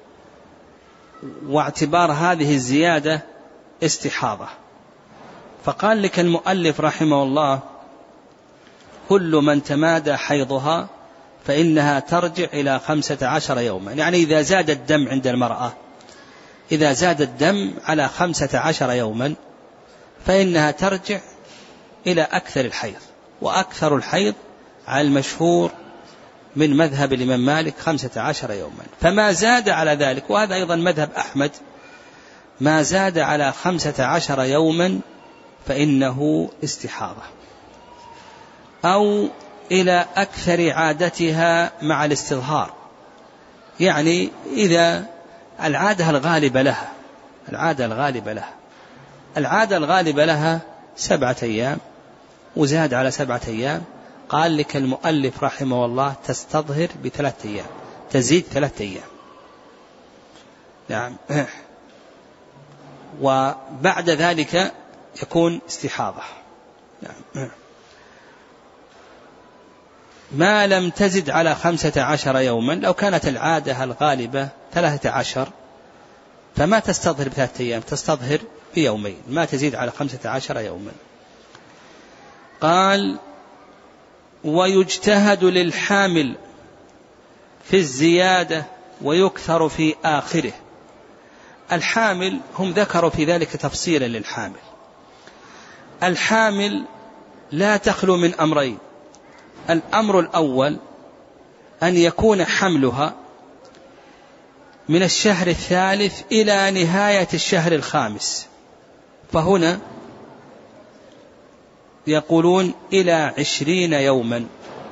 واعتبار هذه الزيادة استحاضة. فقال لك المؤلف رحمه الله: كل من تمادى حيضها فإنها ترجع إلى خمسة عشر يوما. يعني إذا زاد الدم عند المرأة، إذا زاد الدم على خمسة عشر يوما فإنها ترجع إلى أكثر الحيض، وأكثر الحيض على المشهور من مذهب الإمام مالك خمسة عشر يوما. فما زاد على ذلك، وهذا أيضا مذهب أحمد، ما زاد على خمسة عشر يوما فإنه استحاضة، أو إلى أكثر عادتها مع الاستظهار. يعني إذا العادة الغالبة لها العادة الغالبة لها العادة الغالبة لها سبعة أيام وزاد على سبعة أيام، قال لك المؤلف رحمه الله: تستظهر بثلاثة أيام، تزيد ثلاثة أيام. نعم. وبعد ذلك يكون استحاضة. نعم. ما لم تزد على خمسة عشر يوما، لو كانت العادة الغالبة ثلاثة عشر فما تستظهر بثلاثة أيام، تستظهر بيومين، ما تزيد على خمسة عشر يوما. قال: ويجتهد للحامل في الزيادة ويكثر في آخره. الحامل هم ذكروا في ذلك تفصيلا للحامل. الحامل لا تخلو من أمرين: الأمر الأول أن يكون حملها من الشهر الثالث إلى نهاية الشهر الخامس، فهنا يقولون إلى عشرين يوما.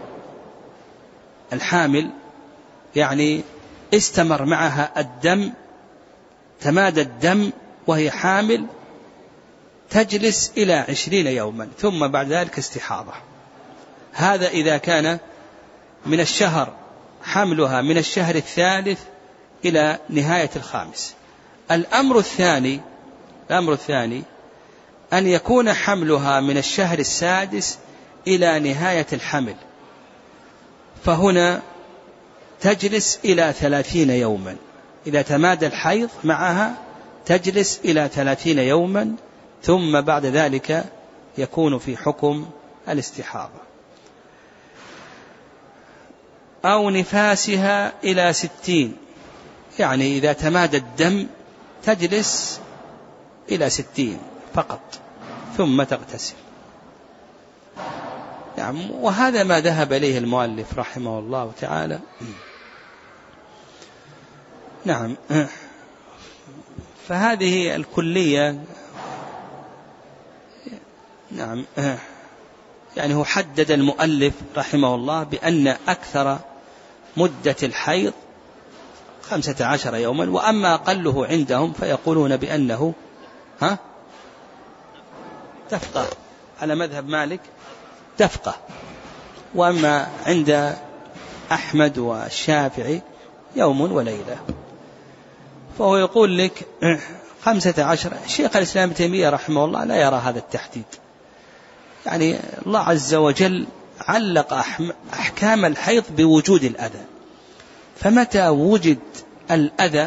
الحامل يعني استمر معها الدم، تمادى الدم وهي حامل، تجلس إلى عشرين يوما، ثم بعد ذلك استحاضة. هذا إذا كان من الشهر، حملها من الشهر الثالث إلى نهاية الخامس. الأمر الثاني الأمر الثاني أن يكون حملها من الشهر السادس إلى نهاية الحمل، فهنا تجلس إلى ثلاثين يوما. إذا تمادى الحيض معها تجلس إلى ثلاثين يوما، ثم بعد ذلك يكون في حكم الاستحاضة. أو نفاسها إلى ستين، يعني إذا تمادى الدم تجلس إلى ستين فقط ثم تغتسل. نعم. وهذا ما ذهب إليه المؤلف رحمه الله تعالى. نعم. فهذه الكلية، نعم، يعني هو حدد المؤلف رحمه الله بأن أكثر مدة الحيض خمسة عشر يوما، وأما أقله عندهم فيقولون بأنه ها تفقه، على مذهب مالك تفقه، وأما عند أحمد والشافعي يوم وليلة. فهو يقول لك خمسة عشر. شيخ الإسلام ابن تيمية رحمه الله لا يرى هذا التحديد، يعني الله عز وجل علق أحكام الحيض بوجود الأذى، فمتى وجد الأذى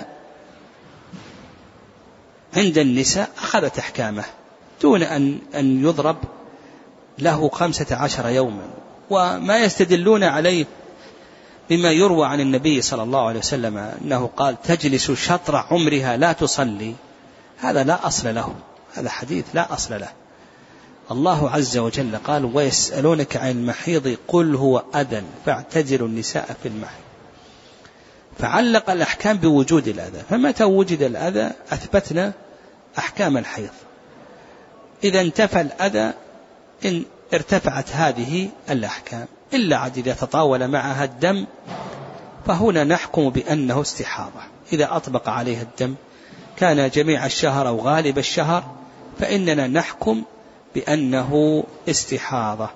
عند النساء أخذت أحكامه دون أن أن يضرب له خمسة عشر يوما. وما يستدلون عليه بما يروى عن النبي صلى الله عليه وسلم أنه قال: تجلس شطر عمرها لا تصلي، هذا لا أصل له، هذا حديث لا أصل له. الله عز وجل قال: ويسألونك عن المحيض قل هو أذى فاعتزلوا النساء في المحيض، فعلق الأحكام بوجود الأذى، فمتى وجد الأذى أثبتنا أحكام الحيض. إذا انتفى الأذى إن ارتفعت هذه الأحكام، إلا عد إذا تطاول معها الدم فهنا نحكم بأنه استحاضة. إذا أطبق عليها الدم كان جميع الشهر أو غالب الشهر فإننا نحكم بأنه استحاضة.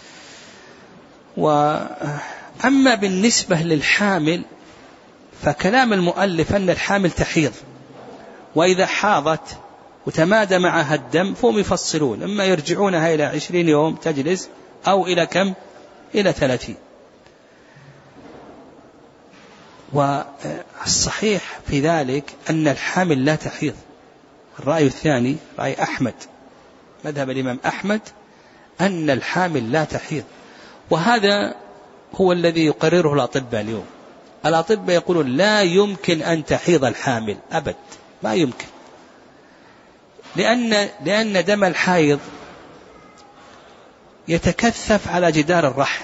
وأما بالنسبة للحامل فكلام المؤلف أن الحامل تحيض، وإذا حاضت وتمادى معها الدم فهم يفصلون، إما يرجعونها إلى عشرين يوم تجلس أو إلى كم؟ إلى ثلاثين. والصحيح في في ذلك أن الحامل لا تحيض. الرأي الثاني رأي أحمد، مذهب الإمام أحمد، أن الحامل لا تحيض، وهذا هو الذي يقرره الأطباء اليوم. الأطباء يقولون لا يمكن أن تحيض الحامل أبد، ما يمكن، لأن, لأن دم الحائض يتكثف على جدار الرحم،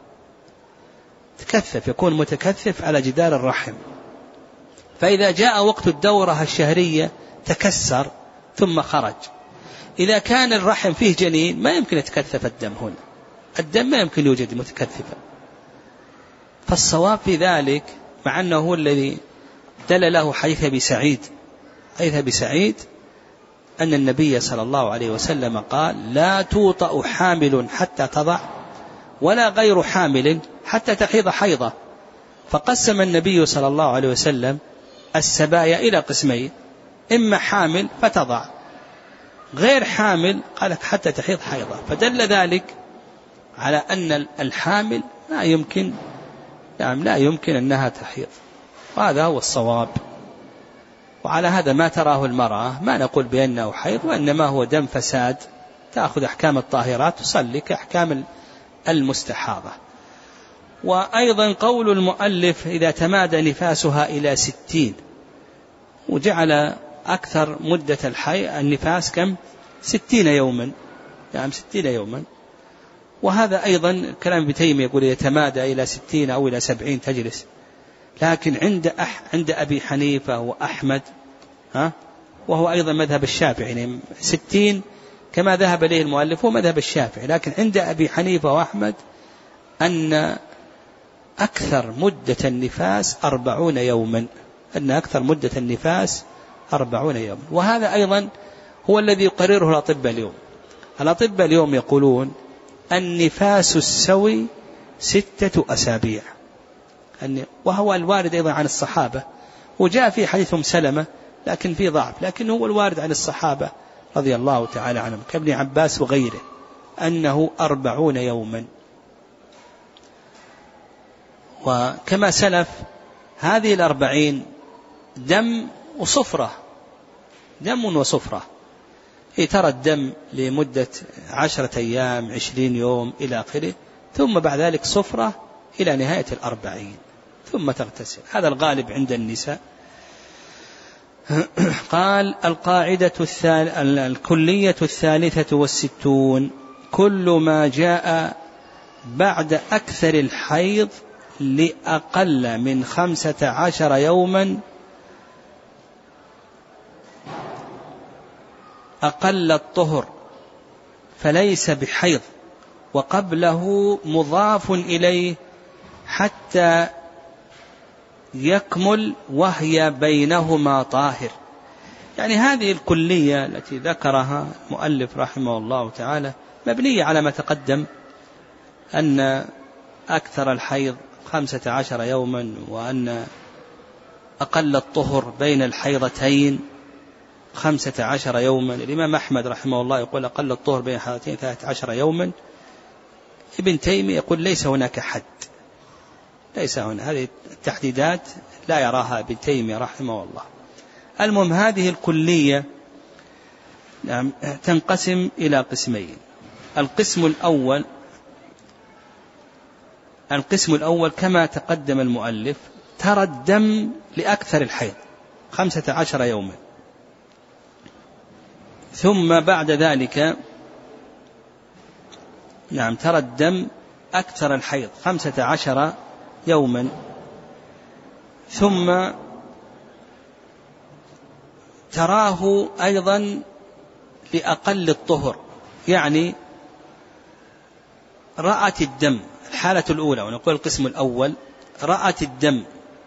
تكثف يكون متكثف على جدار الرحم، فإذا جاء وقت الدورة الشهرية تكسر ثم خرج. إذا كان الرحم فيه جنين ما يمكن يتكثف الدم هنا، الدم ما يمكن يوجد متكثفا. فالصواب في ذلك، مع أنه هو الذي دل له حديث أبي سعيد حديث أبي سعيد أن النبي صلى الله عليه وسلم قال لا توطأ حامل حتى تضع ولا غير حامل حتى تحيض حيضة. فقسم النبي صلى الله عليه وسلم السبايا إلى قسمين، إما حامل فتضع، غير حامل قال حتى تحيض حيضة. فدل ذلك على أن الحامل لا يمكن يعني لا يمكن أنها تحيض، وهذا هو الصواب. وعلى هذا ما تراه المرأة ما نقول بأنه حيض، وإنما هو دم فساد، تأخذ أحكام الطاهرات تصلي كأحكام المستحاضة. وأيضا قول المؤلف إذا تمادى نفاسها إلى ستين، وجعل أكثر مدة الحي النفاس كم؟ ستين يوما، يعني ستين يوما. وهذا أيضا كلام ابن تيمية يقول يتمادى إلى ستين أو إلى سبعين تجلس، لكن عند أح عند أبي حنيفة وأحمد ها وهو أيضا مذهب الشافعي، يعني ستين كما ذهب إليه المؤلف هو مذهب الشافعي، لكن عند أبي حنيفة وأحمد أن أكثر مدة النفاس أربعون يوما، أن أكثر مدة النفاس أربعون يوما. وهذا أيضا هو الذي يقرره الأطباء اليوم. الأطباء اليوم يقولون النفاس السوي ستة أسابيع، وهو الوارد أيضا عن الصحابة، وجاء في حديثهم سلمة لكن في ضعف، لكن هو الوارد عن الصحابة رضي الله تعالى عنهم كابن عباس وغيره أنه أربعون يوما. وكما سلف هذه الأربعين دم وصفرة، دم وصفرة، ترى الدم لمدة عشرة أيام عشرين يوم إلى آخره، ثم بعد ذلك صفرة إلى نهاية الأربعين ثم تغتسل. هذا الغالب عند النساء. قال القاعدة الثال... الكلية الثالثة والستون كل ما جاء بعد أكثر الحيض لأقل من خمسة عشر يوما أقل الطهر فليس بحيض، وقبله مضاف إليه حتى يكمل وهي بينهما طاهر. يعني هذه الكلية التي ذكرها المؤلف رحمه الله تعالى مبنية على ما تقدم، أن أكثر الحيض خمسة عشر يوما، وأن أقل الطهر بين الحيضتين خمسة عشر يوما. الإمام أحمد رحمه الله يقول أقل الطهر بين الحيضتين ثلاثة عشر يوما. ابن تيمية يقول ليس هناك حد، ليس هنا هذه التحديدات لا يراها ابن تيمية رحمه الله. المهم هذه الكلية تنقسم إلى قسمين. القسم الأول القسم الأول كما تقدم المؤلف ترى الدم لأكثر الحيض خمسة عشر يوما، ثم بعد ذلك نعم ترى الدم أكثر الحيض خمسة عشر يوما، ثم تراه أيضا لأقل الطهر، يعني رأت الدم الحالة الأولى، ونقول القسم الأول رأت الدم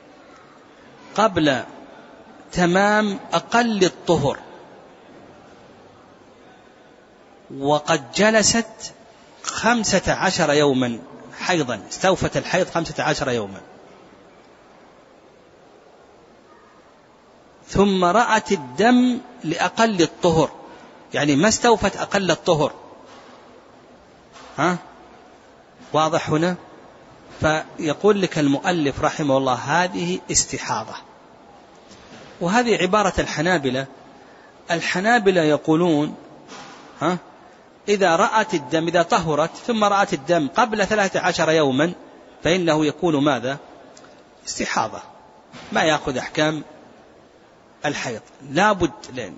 قبل تمام أقل الطهر وقد جلست خمسة عشر يوما حيضا، استوفت الحيض خمسة عشر يوما، ثم رأت الدم لأقل الطهر، يعني ما استوفت أقل الطهر. ها واضح هنا؟ فيقول لك المؤلف رحمه الله هذه استحاضة، وهذه عبارة الحنابلة. الحنابلة يقولون ها إذا رأت الدم، إذا طهرت ثم رأت الدم قبل ثلاثة عشر يوما فإنه يكون ماذا؟ استحاضة، ما يأخذ أحكام الحيض. لا بد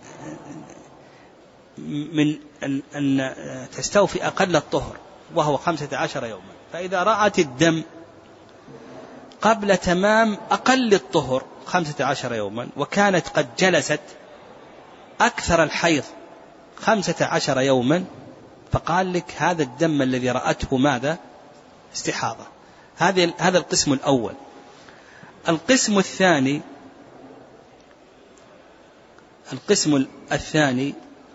من أن تستوفي أقل الطهر وهو خمسة عشر يوما. فإذا رأت الدم قبل تمام أقل الطهر خمسة عشر يوما وكانت قد جلست أكثر الحيض خمسة عشر يوما فقال لك هذا الدم الذي رأته ماذا؟ استحاضة. هذا القسم الأول. القسم الثاني القسم الثاني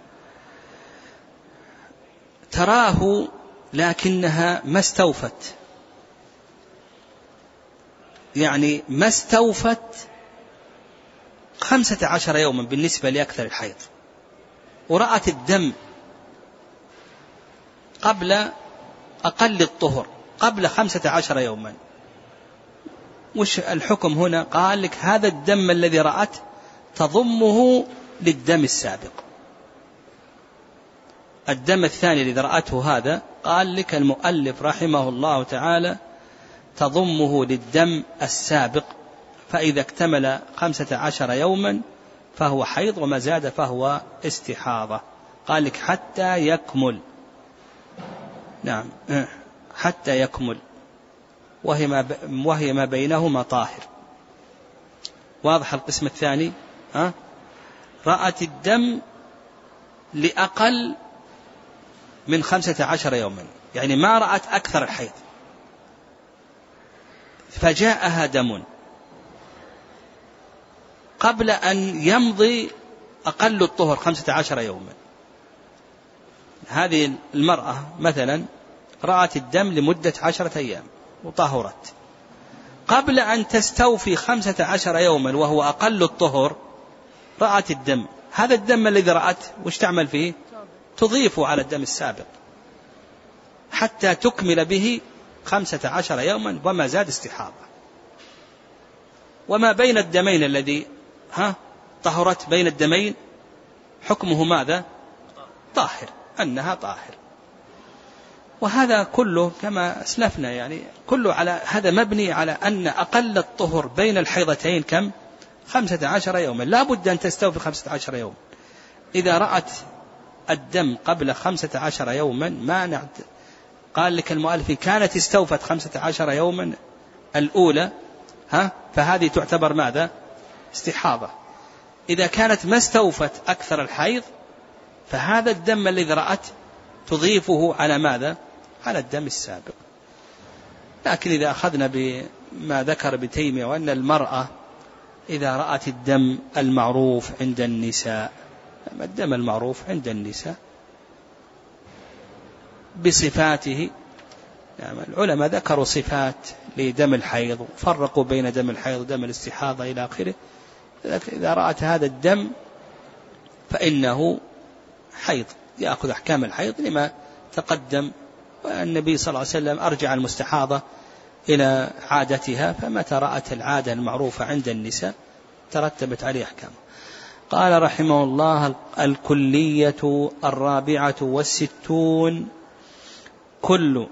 تراه لكنها ما استوفت، يعني ما استوفت خمسة عشر يوما بالنسبة لأكثر الحيض، ورأت الدم قبل أقل الطهر قبل خمسة عشر يوما. وش الحكم هنا؟ قال لك هذا الدم الذي رأت تضمه للدم السابق. الدم الثاني الذي رأته هذا قال لك المؤلف رحمه الله تعالى تضمه للدم السابق، فإذا اكتمل خمسة عشر يوما فهو حيض وما زاد فهو استحاضة. قال لك حتى يكمل، نعم حتى يكمل، وهي ما, وهي ما بينهما طاهر. واضح القسم الثاني؟ ها؟ رأت الدم لأقل من خمسة عشر يوما، يعني ما رأت أكثر الحيض، فجاءها دم قبل أن يمضي أقل الطهر خمسة عشر يوما. هذه المرأة مثلا رأت الدم لمدة عشرة أيام وطهرت، قبل أن تستوفي خمسة عشر يوما وهو أقل الطهر رأت الدم. هذا الدم الذي رأت وش تعمل فيه؟ تضيفه على الدم السابق حتى تكمل به خمسة عشر يوما وما زاد استحاضة. وما بين الدمين الذي ها طهرت بين الدمين حكمه ماذا؟ طاهر، أنها طاهر. وهذا كله كما أسلفنا يعني كله على هذا مبني على أن أقل الطهر بين الحيضتين كم؟ خمسة عشر يوما. لا بد أن تستوفي خمسة عشر يوما. إذا رأت الدم قبل خمسة عشر يوما ما نعد. قال لك المؤلف كانت استوفت خمسة عشر يوما الأولى ها فهذه تعتبر ماذا؟ استحاضة. إذا كانت ما استوفت أكثر الحيض فهذا الدم الذي رأت تضيفه على ماذا؟ على الدم السابق. لكن إذا أخذنا بما ذكر ابن تيمية وأن المرأة إذا رأت الدم المعروف عند النساء، الدم المعروف عند النساء بصفاته، يعني العلماء ذكروا صفات لدم الحيض وفرقوا بين دم الحيض ودم الاستحاضة إلى آخره. إذا رأت هذا الدم فإنه حيض، يأخذ أحكام الحيض لما تقدم. والنبي صلى الله عليه وسلم أرجع المستحاضة إلى عادتها، فمتى رأت العادة المعروفة عند النساء ترتبت عليه أحكام. قال رحمه الله: الكلية الرابعة والستون: كل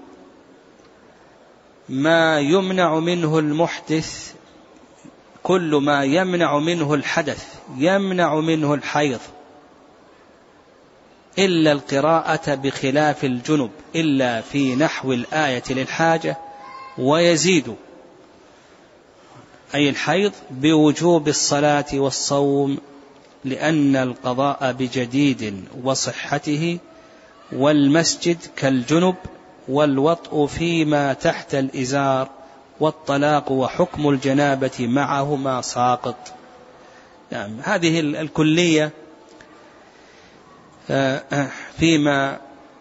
ما يمنع منه المحدث، كل ما يمنع منه الحدث يمنع منه الحيض إلا القراءة بخلاف الجنب إلا في نحو الآية للحاجة، ويزيد أي الحيض بوجوب الصلاة والصوم، لأن القضاء بجديد وصحته، والمسجد كالجنب، والوطء فيما تحت الإزار، والطلاق وحكم الجنابة معهما ساقط. نعم، هذه الكلية فيما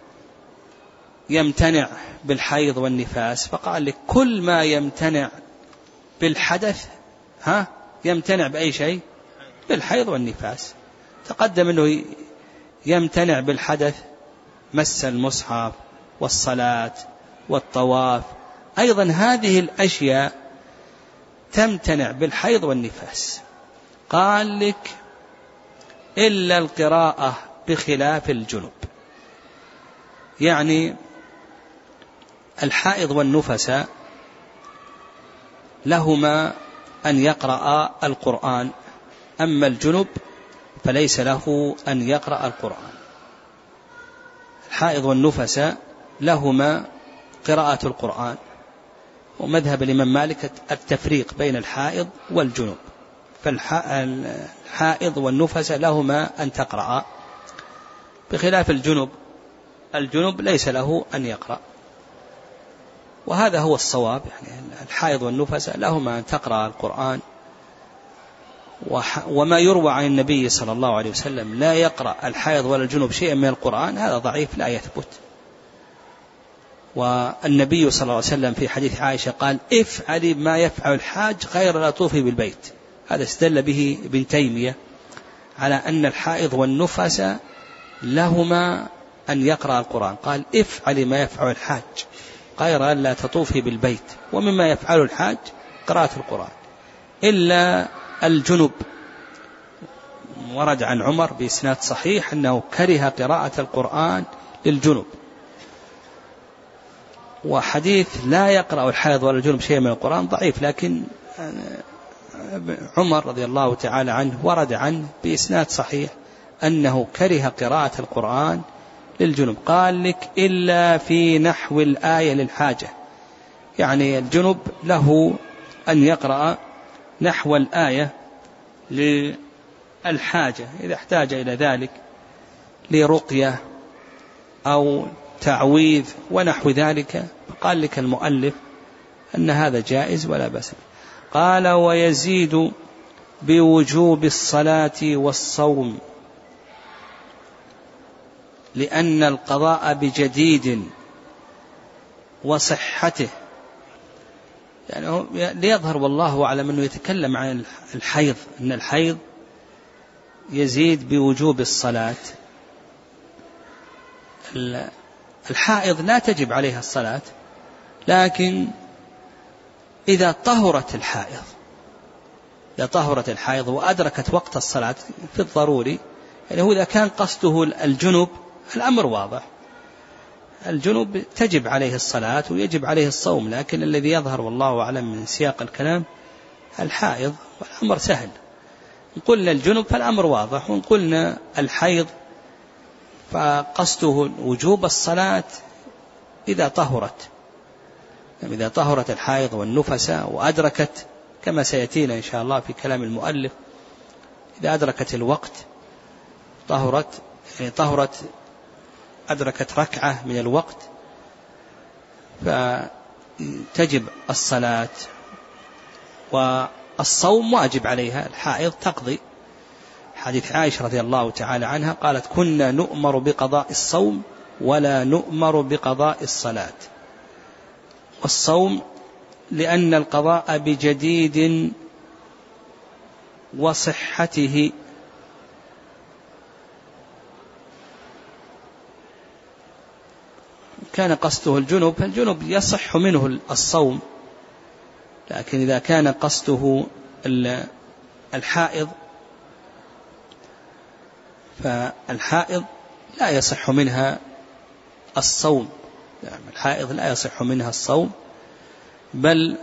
يمتنع بالحيض والنفاس، فقال لك كل ما يمتنع بالحدث ها يمتنع بأي شيء؟ بالحيض والنفاس. تقدم أنه يمتنع بالحدث مس المصحف والصلاة والطواف، أيضا هذه الأشياء تمتنع بالحيض والنفاس. قال لك إلا القراءة بخلاف الجنب، يعني الحائض والنفساء لهما أن يقرأ القرآن، أما الجنب فليس له أن يقرأ القرآن. الحائض والنفساء لهما قراءة القرآن، ومذهب الإمام مالك التفريق بين الحائض والجنب، فالحائض والنفساء لهما أن تقرأ بخلاف الجنب، الجنب ليس له أن يقرأ. وهذا هو الصواب، يعني الحائض والنفساء لهما أن تقرأ القرآن. وما يروى عن النبي صلى الله عليه وسلم لا يقرأ الحائض ولا الجنب شيئا من القرآن هذا ضعيف لا يثبت. والنبي صلى الله عليه وسلم في حديث عائشة قال افعلي ما يفعل الحاج غير لا طوفي بالبيت. هذا استدل به ابن تيمية على أن الحائض والنفساء لهما أن يقرأ القرآن، قال افعلي ما يفعل الحاج غير لا تطوفي بالبيت، ومما يفعل الحاج قراءة القرآن. إلا الجنب ورد عن عمر بإسناد صحيح أنه كره قراءة القرآن للجنب. وحديث لا يقرأ الحائض ولا الجنب شيئا من القرآن ضعيف، لكن عمر رضي الله تعالى عنه ورد عنه بإسناد صحيح أنه كره قراءة القرآن للجنب. قال لك إلا في نحو الآية للحاجة، يعني الجنب له أن يقرأ نحو الآية للحاجة إذا احتاج إلى ذلك لرقية أو تعويذ ونحو ذلك. قال لك المؤلف أن هذا جائز ولا بأس. قال ويزيد بوجوب الصلاة والصوم لأن القضاء بجديد وصحته، يعني ليظهر والله أعلم أنه يتكلم عن الحيض، أن الحيض يزيد بوجوب الصلاة. الحائض لا تجب عليها الصلاة، لكن إذا طهرت الحائض إذا طهرت الحائض وأدركت وقت الصلاة في الضروري، يعني هو إذا كان قصده الجنوب الأمر واضح، الجنوب تجب عليه الصلاة ويجب عليه الصوم، لكن الذي يظهر والله أعلم من سياق الكلام الحائض، والأمر سهل. إن قلنا الجنوب فالأمر واضح، وإن قلنا الحيض فقصده وجوب الصلاة إذا طهرت، يعني إذا طهرت الحائض والنفساء وأدركت كما سيأتينا إن شاء الله في كلام المؤلف، إذا أدركت الوقت طهرت، يعني طهرت أدركت ركعة من الوقت فتجب الصلاة. والصوم واجب عليها، الحائض تقضي. حديث عائشة رضي الله تعالى عنها قالت كنا نؤمر بقضاء الصوم ولا نؤمر بقضاء الصلاة. والصوم لأن القضاء بجديد وصحته، كان قصده الجنوب فالجنوب يصح منه الصوم، لكن إذا كان قصده الحائض فالحائض لا يصح منها الصوم، يعني الحائض لا يصح منها الصوم، بل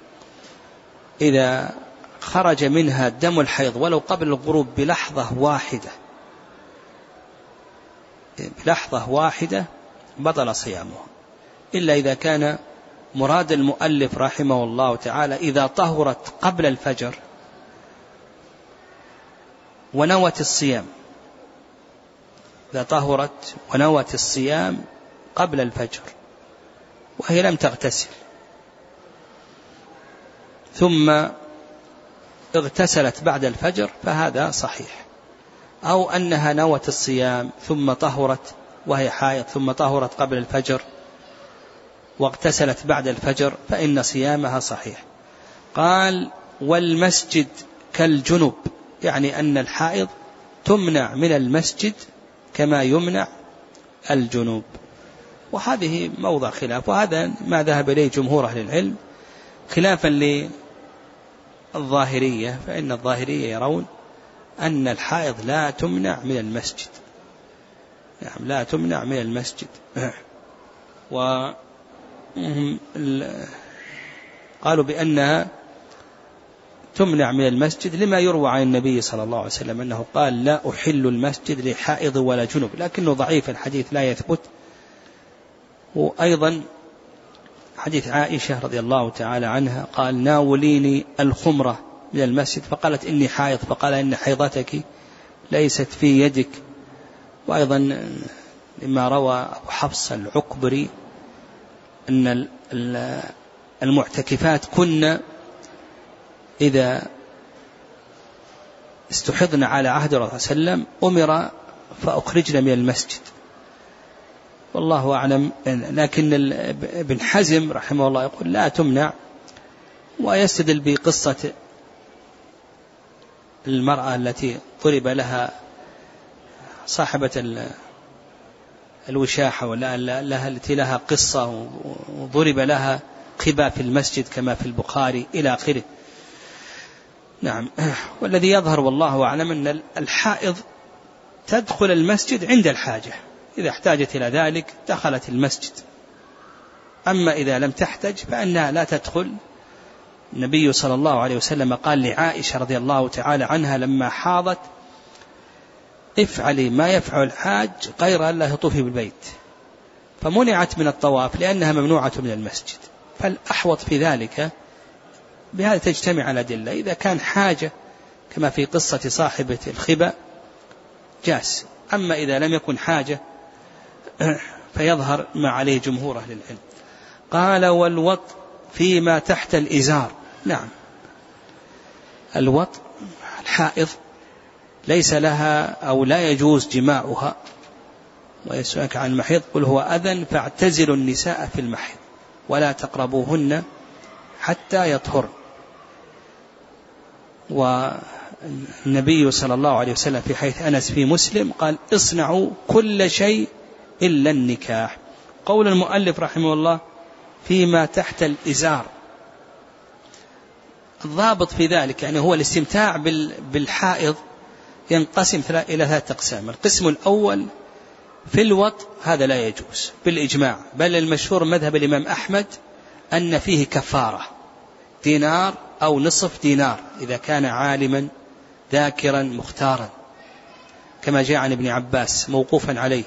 إذا خرج منها دم الحيض ولو قبل الغروب بلحظة واحدة بلحظة واحدة بطل صيامه، إلا إذا كان مراد المؤلف رحمه الله تعالى إذا طهرت قبل الفجر ونوت الصيام، إذا طهرت ونوت الصيام قبل الفجر وهي لم تغتسل ثم اغتسلت بعد الفجر فهذا صحيح، أو أنها نوت الصيام ثم طهرت وهي حائض ثم طهرت قبل الفجر واغتسلت بعد الفجر فإن صيامها صحيح. قال والمسجد كالجنب، يعني أن الحائض تمنع من المسجد كما يمنع الجنوب، وهذه موضع خلاف، وهذا ما ذهب إليه جمهور أهل العلم خلافا للظاهرية، فإن الظاهرية يرون أن الحائض لا تمنع من المسجد، نعم لا تمنع من المسجد. وقالوا بأنها تمنع من المسجد لما يروى عن النبي صلى الله عليه وسلم أنه قال لا أحل المسجد لحائض ولا جنب، لكنه ضعيف الحديث لا يثبت. وأيضا حديث عائشة رضي الله تعالى عنها قال ناوليني الخمرة من المسجد فقالت إني حائض، فقال إن حيضتك ليست في يدك. وأيضا لما روى أبو حفص العكبري أن المعتكفات كن إذا استحضن على عهد الرسول صلى الله عليه وسلم أمر فأخرجنا من المسجد، والله أعلم. لكن ابن حزم رحمه الله يقول لا تمنع، ويستدل بقصة المرأة التي ضرب لها صاحبة الوشاحة ولا لها التي لها قصة وضرب لها قبا في المسجد كما في البخاري إلى آخره. نعم. والذي يظهر والله أعلم أن الحائض تدخل المسجد عند الحاجة، إذا احتاجت إلى ذلك دخلت المسجد، أما إذا لم تحتج فإنها لا تدخل. النبي صلى الله عليه وسلم قال لعائشة رضي الله تعالى عنها لما حاضت افعلي ما يفعل الحاج غير أن لا تطوفي بالبيت، فمنعت من الطواف لأنها ممنوعة من المسجد. فالأحوط في ذلك بهذا تجتمع الأدلة، إذا كان حاجة كما في قصة صاحبة الخبا جاس، أما إذا لم يكن حاجة فيظهر ما عليه جمهور أهل العلم. قال والوط فيما تحت الإزار. نعم الوط الحائض ليس لها أو لا يجوز جماعها، ويسألك عن المحيض قل هو أذن فاعتزلوا النساء في المحيض ولا تقربوهن حتى يطهر. والنبي صلى الله عليه وسلم في حيث أنس في مسلم قال اصنعوا كل شيء إلا النكاح. قول المؤلف رحمه الله فيما تحت الإزار، الضابط في ذلك يعني هو الاستمتاع بالحائض ينقسم إلى ثلاثة أقسام. القسم الأول في الوط هذا لا يجوز بالإجماع، بل المشهور مذهب الإمام أحمد أن فيه كفارة دينار أو نصف دينار إذا كان عالما ذاكرا مختارا، كما جاء عن ابن عباس موقوفا عليه.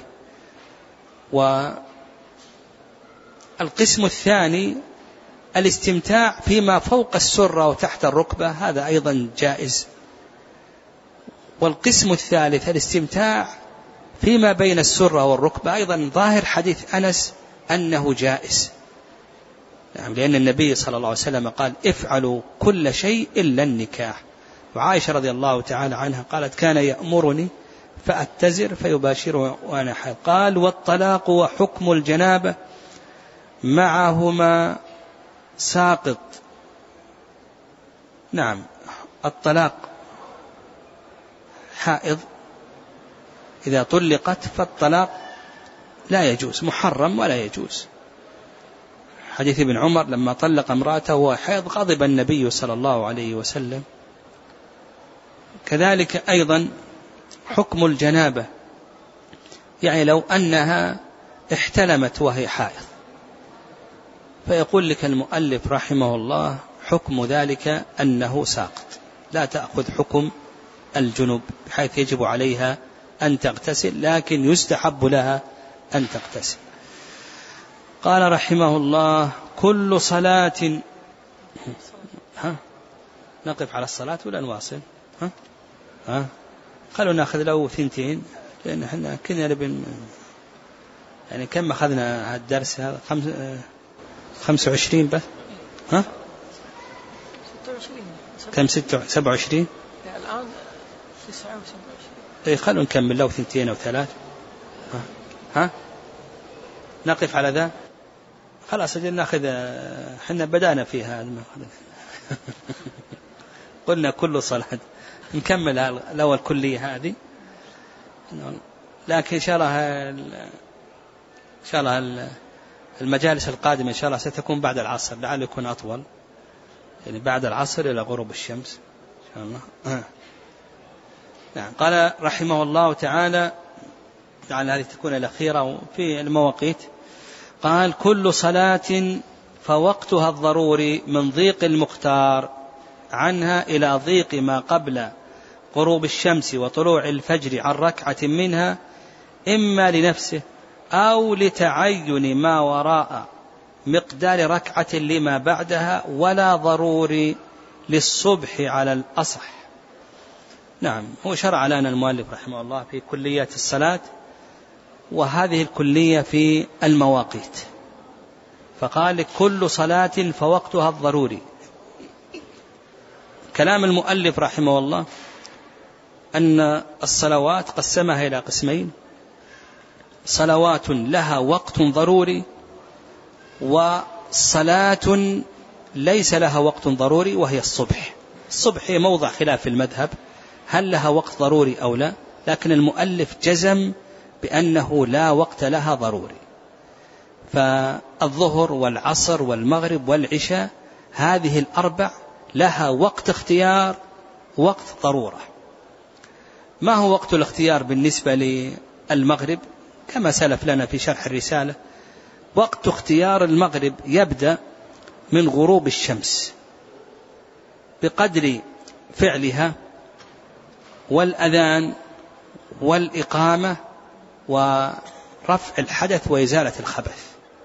والقسم الثاني الاستمتاع فيما فوق السرة وتحت الركبة، هذا أيضا جائز. والقسم الثالث الاستمتاع فيما بين السرة والركبة، أيضا ظاهر حديث أنس أنه جائز، نعم، لأن النبي صلى الله عليه وسلم قال افعلوا كل شيء إلا النكاح. وعائشة رضي الله تعالى عنها قالت كان يأمرني فأتزر فيباشر وأنا حائض. قال والطلاق وحكم الجنابة معهما ساقط. نعم الطلاق حائض إذا طلقت فالطلاق لا يجوز، محرم ولا يجوز. حديث ابن عمر لما طلق امرأته وهو حائض غضب النبي صلى الله عليه وسلم. كذلك أيضا حكم الجنابة، يعني لو أنها احتلمت وهي حائض، فيقول لك المؤلف رحمه الله حكم ذلك أنه ساقط، لا تأخذ حكم الجنوب بحيث يجب عليها أن تغتسل، لكن يستحب لها أن تغتسل. قال رحمه الله كل صلاة. ها نقف على الصلاة ولا نواصل؟ ها ها خلونا ناخذ له ثنتين، لأن احنا كنا نبن يعني كم أخذنا الدرس هذا؟ خمس خمسة وعشرين بس. ها كم ستة سبعة وعشرين الآن تسعة وسبعة وعشرين. إيه خلونا نكمل له ثنتين أو ثلاث. ها ها نقف على ذا خلاص أجل ناخذ، حنا بدأنا فيها قلنا كل صلاة نكمل الأول كلية هذه، لكن إن شاء الله إن شاء الله المجالس القادمة إن شاء الله ستكون بعد العصر، لعل يكون أطول، يعني بعد العصر إلى غروب الشمس إن شاء الله. نعم. قال رحمه الله تعالى، لعل هذه تكون الأخيرة في المواقيت، قال كل صلاة فوقتها الضروري من ضيق المختار عنها إلى ضيق ما قبل غروب الشمس وطلوع الفجر عن ركعة منها، إما لنفسه أو لتعين ما وراء مقدار ركعة لما بعدها، ولا ضروري للصبح على الأصح. نعم. هو شرع لنا المؤلف رحمه الله في كليات الصلاة، وهذه الكلية في المواقيت، فقال كل صلاة فوقتها الضروري. كلام المؤلف رحمه الله أن الصلوات قسمها إلى قسمين: صلوات لها وقت ضروري، وصلاة ليس لها وقت ضروري وهي الصبح. الصبح هي موضع خلاف في المذهب هل لها وقت ضروري أو لا، لكن المؤلف جزم بأنه لا وقت لها ضروري. فالظهر والعصر والمغرب والعشاء هذه الأربع لها وقت اختيار، وقت ضرورة. ما هو وقت الاختيار بالنسبة للمغرب؟ كما سلف لنا في شرح الرسالة، وقت اختيار المغرب يبدأ من غروب الشمس بقدر فعلها والأذان والإقامة ورفع الحدث وإزالة الخبث.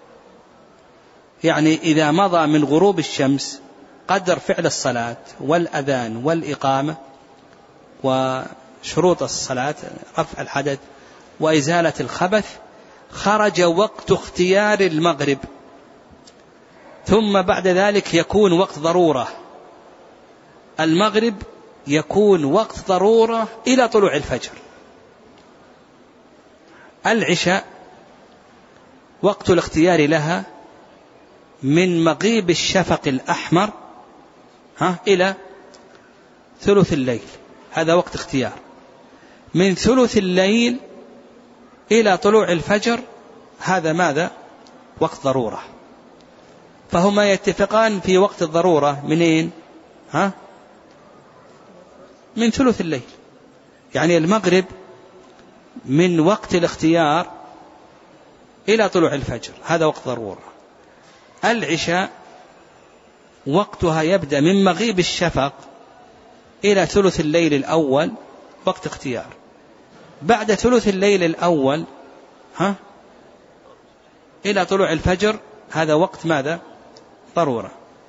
يعني إذا مضى من غروب الشمس قدر فعل الصلاة والأذان والإقامة وشروط الصلاة، رفع الحدث وإزالة الخبث، خرج وقت اختيار المغرب. ثم بعد ذلك يكون وقت ضرورة. المغرب يكون وقت ضرورة إلى طلوع الفجر. العشاء وقت الاختيار لها من مغيب الشفق الأحمر ها إلى ثلث الليل، هذا وقت اختيار. من ثلث الليل إلى طلوع الفجر هذا ماذا؟ وقت ضرورة. فهما يتفقان في وقت الضرورة منين؟ ها؟ من ثلث الليل. يعني المغرب من وقت الاختيار إلى طلوع الفجر هذا وقت ضرورة. العشاء وقتها يبدأ من مغيب الشفق إلى ثلث الليل الأول، وقت اختيار. بعد ثلث الليل الأول ها إلى طلوع الفجر هذا وقت ماذا؟ ضرورة.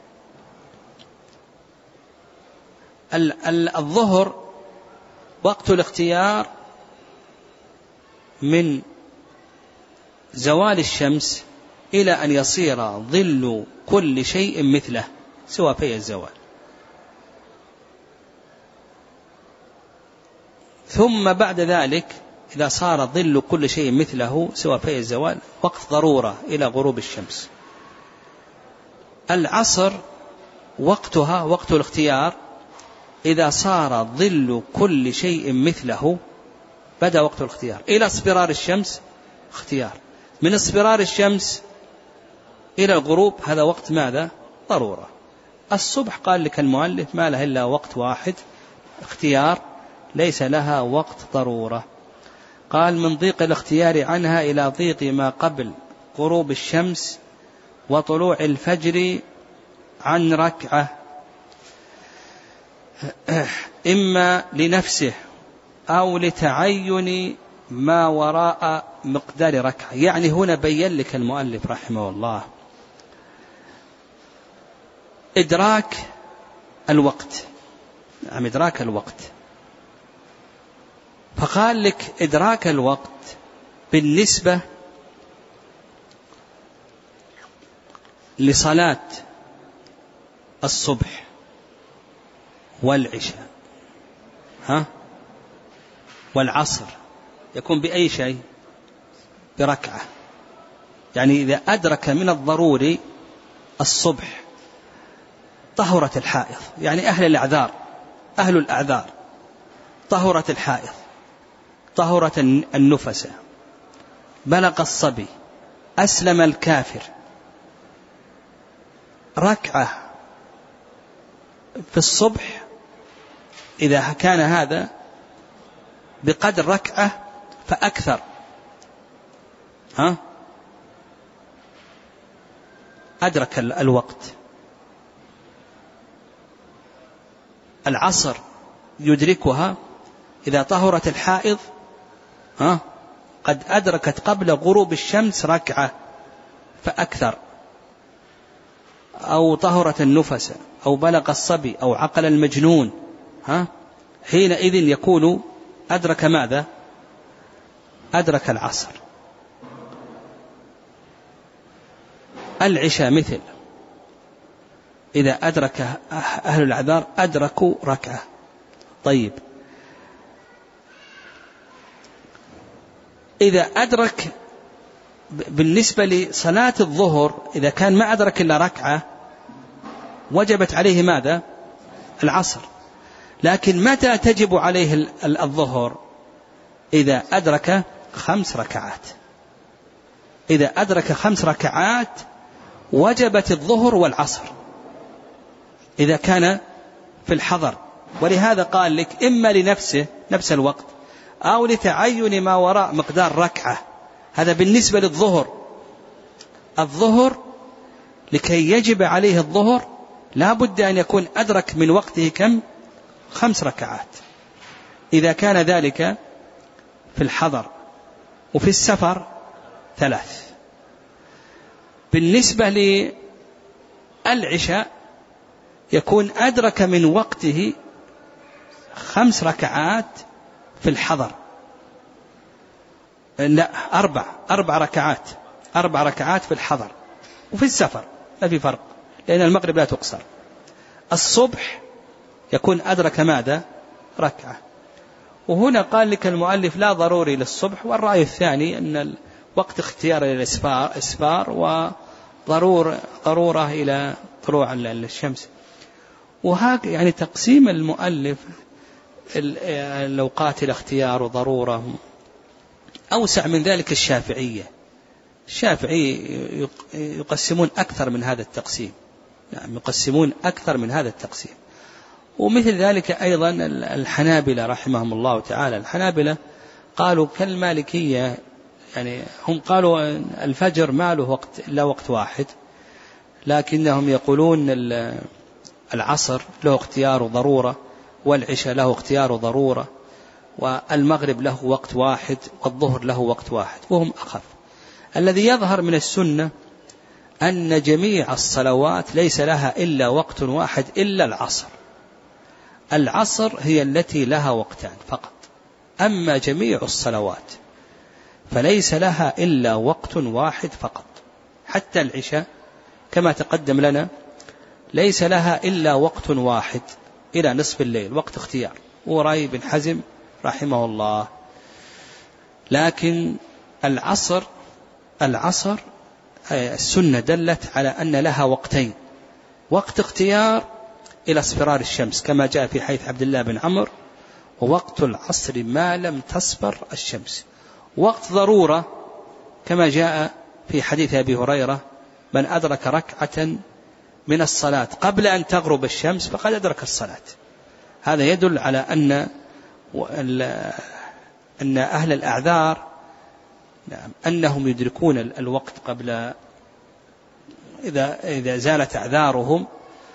الظهر وقت الاختيار من زوال الشمس إلى أن يصير ظل كل شيء مثله سوى في الزوال. ثم بعد ذلك إذا صار ظل كل شيء مثله سوى في الزوال وقت ضرورة إلى غروب الشمس. العصر وقتها وقت الاختيار إذا صار ظل كل شيء مثله بدأ وقت الاختيار إلى اصفرار الشمس اختيار. من اصفرار الشمس إلى الغروب هذا وقت ماذا؟ ضرورة. الصبح قال لك المؤلف ما له إلا وقت واحد اختيار، ليس لها وقت ضرورة. قال من ضيق الاختيار عنها إلى ضيق ما قبل غروب الشمس وطلوع الفجر عن ركعة، إما لنفسه أو لتعين ما وراء مقدار ركعة. يعني هنا بين لك المؤلف رحمه الله إدراك الوقت، نعم إدراك الوقت. فقال لك إدراك الوقت بالنسبة لصلاة الصبح والعشاء ها والعصر يكون بأي شيء؟ بركعة. يعني إذا أدرك من الضروري الصبح طهرة الحائض، يعني أهل الأعذار أهل الأعذار طهرة الحائض، طهرة النفس، بلغ الصبي، أسلم الكافر، ركعة في الصبح إذا كان هذا بقدر ركعة فأكثر، ها أدرك الوقت. العصر يدركها إذا طهرت الحائض، ها قد أدركت قبل غروب الشمس ركعة فأكثر، أو طهرت النفس، أو بلغ الصبي، أو عقل المجنون، ها حينئذ يكون أدرك ماذا؟ أدرك العصر. العشاء مثل، إذا أدرك أهل الأعذار أدركوا ركعة. طيب إذا أدرك بالنسبة لصلاة الظهر، إذا كان ما أدرك إلا ركعة وجبت عليه ماذا؟ العصر. لكن متى تجب عليه الظهر؟ إذا أدرك خمس ركعات. إذا أدرك خمس ركعات وجبت الظهر والعصر إذا كان في الحضر. ولهذا قال لك إما لنفسه نفس الوقت أو لتعين ما وراء مقدار ركعة. هذا بالنسبة للظهر. الظهر لكي يجب عليه الظهر لا بد أن يكون أدرك من وقته كم؟ خمس ركعات. إذا كان ذلك في الحضر، وفي السفر ثلاث. بالنسبة للعشاء يكون أدرك من وقته خمس ركعات في الحضر، لا أربع أربع ركعات أربع ركعات في الحضر، وفي السفر لا في فرق، لأن المغرب لا تقصر. الصبح يكون أدرك ماذا؟ ركعة. وهنا قال لك المؤلف لا ضروري للصبح، والرأي الثاني أن وقت اختيار الإسفار إسفار وضرورة ضرورة إلى طلوع الشمس. وهذا يعني تقسيم المؤلف الأوقات الاختيار وضرورة أوسع من ذلك. الشافعية الشافعي يقسمون أكثر من هذا التقسيم، نعم يقسمون أكثر من هذا التقسيم. ومثل ذلك أيضا الحنابلة رحمهم الله تعالى. الحنابلة قالوا كالمالكية، يعني هم قالوا الفجر ما له وقت إلا وقت واحد، لكنهم يقولون العصر له اختيار ضرورة، والعشاء له اختيار ضرورة، والمغرب له وقت واحد، والظهر له وقت واحد، وهم أخف. الذي يظهر من السنة أن جميع الصلوات ليس لها إلا وقت واحد إلا العصر. العصر هي التي لها وقتان فقط، أما جميع الصلوات فليس لها إلا وقت واحد فقط. حتى العشاء كما تقدم لنا ليس لها إلا وقت واحد إلى نصف الليل، وقت اختيار، ورأي بن حزم رحمه الله. لكن العصر العصر السنة دلت على أن لها وقتين، وقت اختيار إلى اصفرار الشمس كما جاء في حديث عبد الله بن عمرو، ووقت العصر ما لم تصفر الشمس، وقت ضرورة كما جاء في حديث أبي هريرة من أدرك ركعة من الصلاة قبل أن تغرب الشمس فقد أدرك الصلاة. هذا يدل على أن أن أهل الأعذار أنهم يدركون الوقت قبل، إذا إذا زالت أعذارهم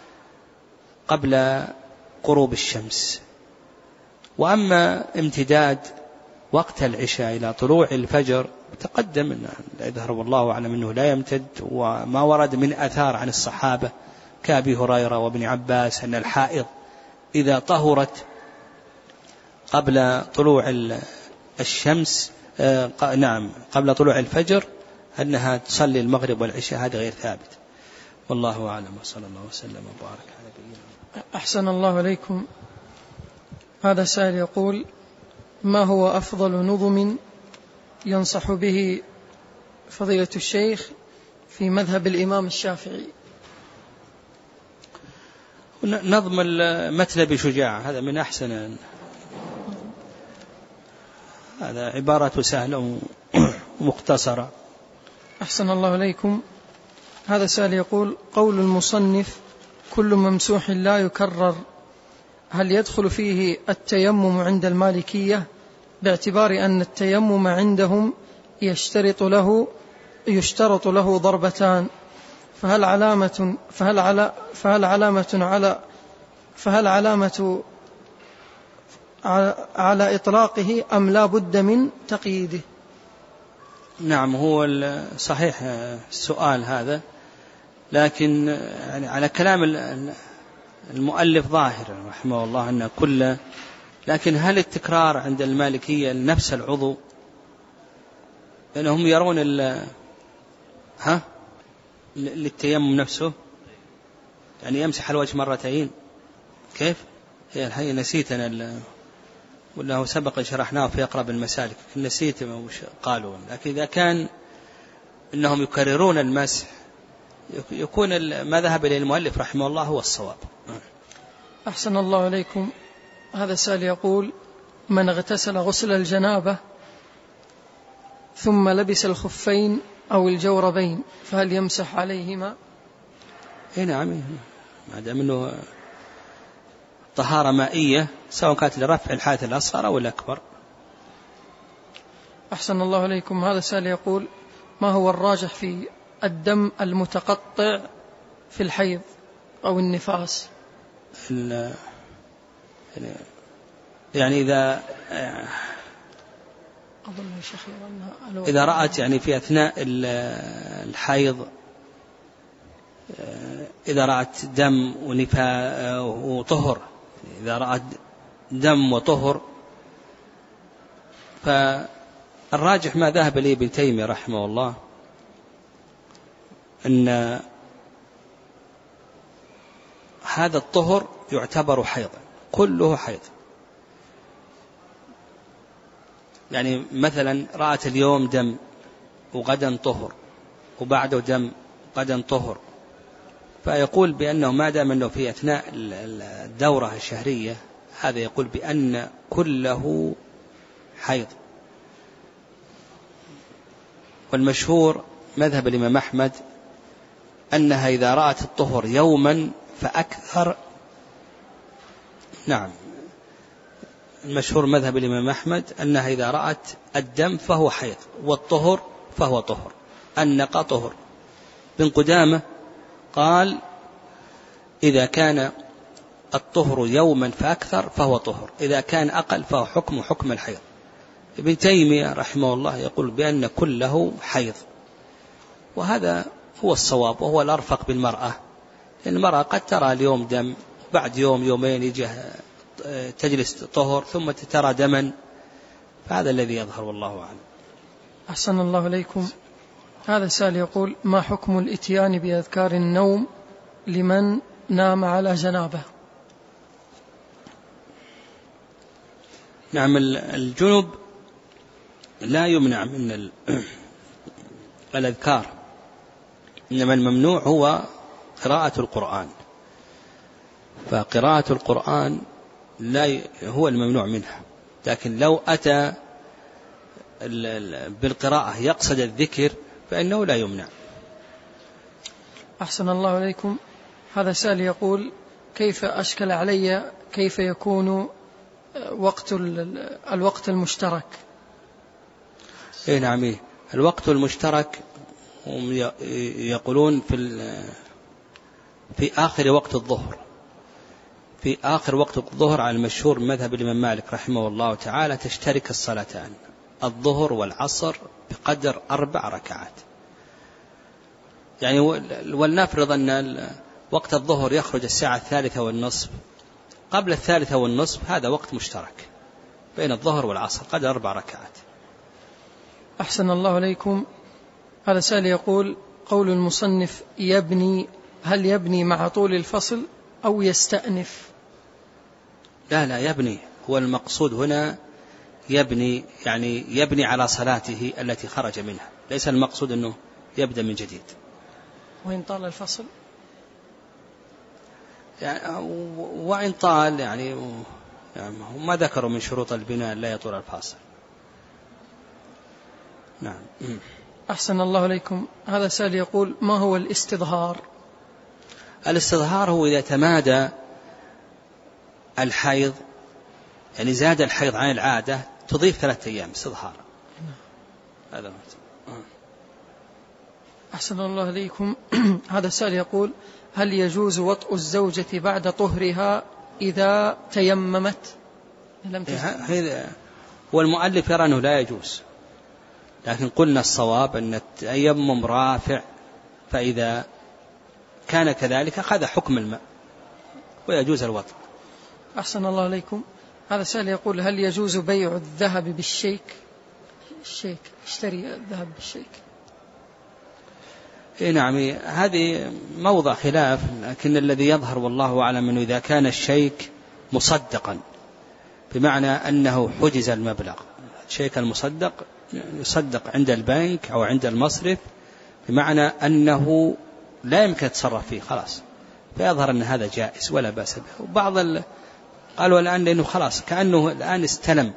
قبل غروب الشمس. وأما امتداد وقت العشاء إلى طلوع الفجر تقدم أن يظهر والله أعلم أنه لا يمتد، وما ورد من أثار عن الصحابة كأبي هريرة وابن عباس أن الحائض إذا طهرت قبل طلوع الشمس آه نعم قبل طلوع الفجر أنها تصلي المغرب والعشاء. هذا غير ثابت، والله أعلم، وصلى الله وسلم وبارك على نبينا. أحسن الله عليكم. هذا سائل يقول: ما هو أفضل نظم ينصح به فضيلة الشيخ في مذهب الإمام الشافعي؟ نظم المثل بشجاعة، هذا من أحسن، هذا عبارة سهلة ومختصرة. أحسن الله عليكم. هذا سائل يقول: قول المصنف كل ممسوح لا يكرر، هل يدخل فيه التيمم عند المالكية باعتبار أن التيمم عندهم يشترط له يشترط له ضربتان، فهل علامة فهل على فهل علامة على فهل علامة على إطلاقه أم لا بد من تقييده؟ نعم، هو صحيح السؤال هذا، لكن يعني على كلام المؤلف ظاهر رحمه الله أن كل، لكن هل التكرار عند المالكية نفس العضو؟ لأنهم يرون ال ها للتيمم نفسه، يعني يمسح الوجه مرتين. كيف؟ هي الحقيقة نسيت أنا، ولا هو سبق شرحناه في أقرب المسالك، نسيت ما قالوا. لكن إذا كان إنهم يكررون المسح يكون ما ذهب إليه المؤلف رحمه الله هو الصواب. أحسن الله عليكم. هذا سائل يقول: من اغتسل غسل الجنابة ثم لبس الخفين أو الجوربين فهل يمسح عليهما؟ إيه نعم، ما دام أنه طهارة مائية سواء كانت لرفع الحدث الأصغر أو الأكبر. أحسن الله عليكم. هذا سائل يقول: ما هو الراجح في الدم المتقطع في الحيض أو النفاس؟ يعني إذا إذا رأت يعني في أثناء الحيض إذا رأت دم ونفاء وطهر، إذا رأت دم وطهر، فالراجح ما ذهب إليه ابن تيمية رحمه الله أن هذا الطهر يعتبر حيضا، كله حيض. يعني مثلا رأت اليوم دم وغدا طهر وبعده دم غدا طهر، فيقول بأنه ما دام أنه في أثناء الدورة الشهرية، هذا يقول بأن كله حيض. والمشهور مذهب الإمام أحمد أنها إذا رأت الطهر يوما فأكثر، نعم المشهور مذهب الإمام أحمد أنها إذا رأت الدم فهو حيض والطهر فهو طهر، النقى طهر. بن قدامة قال إذا كان الطهر يوما فأكثر فهو طهر، إذا كان أقل فهو حكم حكم الحيض. ابن تيمية رحمه الله يقول بأن كله حيض، وهذا هو الصواب وهو الأرفق بالمرأة، لأن المرأة قد ترى اليوم دم بعد يوم يومين يجي تجلس طهر ثم ترى دما، فهذا الذي يظهر والله أعلم. أحسن الله إليكم. هذا سائل يقول: ما حكم الإتيان بأذكار النوم لمن نام على جنابه؟ نعم، الجنب لا يمنع من الأذكار، إنما الممنوع هو قراءة القرآن، فقراءة القرآن لا هو الممنوع منها، لكن لو أتى بالقراءة يقصد الذكر فإنه لا يمنع. أحسن الله عليكم. هذا سائل يقول: كيف أشكل علي كيف يكون وقت الوقت المشترك؟ إيه نعم، إيه الوقت المشترك هم يقولون في في آخر وقت الظهر، في آخر وقت الظهر على المشهور مذهب الإمام مالك رحمه الله تعالى تشترك الصلاتان الظهر والعصر بقدر أربع ركعات. يعني ولنفرض أن وقت الظهر يخرج الساعة الثالثة والنصف، قبل الثالثة والنصف هذا وقت مشترك بين الظهر والعصر قدر أربع ركعات. أحسن الله عليكم. هذا سائل يقول: قول المصنف يبني، هل يبني مع طول الفصل أو يستأنف؟ لا لا يبني، هو المقصود هنا يبني، يعني يبني على صلاته التي خرج منها، ليس المقصود أنه يبدأ من جديد. وإن طال الفصل يعني وإن طال يعني ما ذكروا من شروط البناء لا يطول الفاصل. نعم. أحسن الله عليكم. هذا سائل يقول: ما هو الاستظهار؟ الاستظهار هو إذا تمادى الحيض، يعني زاد الحيض عن العادة تضيف ثلاثة أيام استظهار. هذا أحسن الله إليكم. هذا سؤال يقول: هل يجوز وطء الزوجة بعد طهرها إذا تيممت؟ لم تجد. والمؤلف يرى أنه لا يجوز، لكن قلنا الصواب أن التيمم رافع، فإذا كان كذلك أخذ حكم الماء ويجوز الوطء. أحسن الله إليكم. هذا سؤال يقول: هل يجوز بيع الذهب بالشيك؟ الشيك اشتري الذهب بالشيك. إيه نعم، هذه موضع خلاف، لكن الذي يظهر والله أعلم أنه إذا كان الشيك مصدقا، بمعنى أنه حجز المبلغ، الشيك المصدق يصدق عند البنك أو عند المصرف، بمعنى أنه لا يمكن يتصرف فيه خلاص، فيظهر أن هذا جائز ولا بأس به. وبعض ال... قالوا الآن لأنه خلاص كأنه الآن استلم.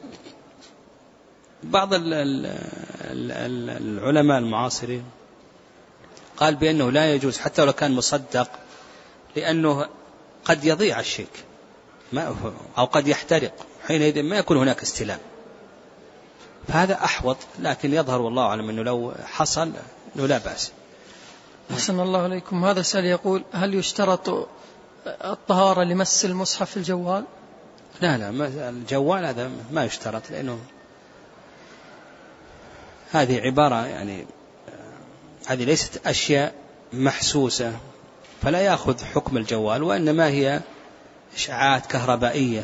بعض ال... ال... ال... العلماء المعاصرين قال بأنه لا يجوز حتى لو كان مصدق، لأنه قد يضيع الشيك أو قد يحترق، حينئذ ما يكون هناك استلام، فهذا أحوط. لكن يظهر والله أعلم أنه لو حصل أنه لا بأس. أحسن الله عليكم. هذا سؤال يقول: هل يشترط الطهارة لمس المصحف في الجوال؟ لا لا، الجوال هذا ما يشترط، لأنه هذه عبارة يعني هذه ليست أشياء محسوسة، فلا يأخذ حكم الجوال، وإنما هي إشعاعات كهربائية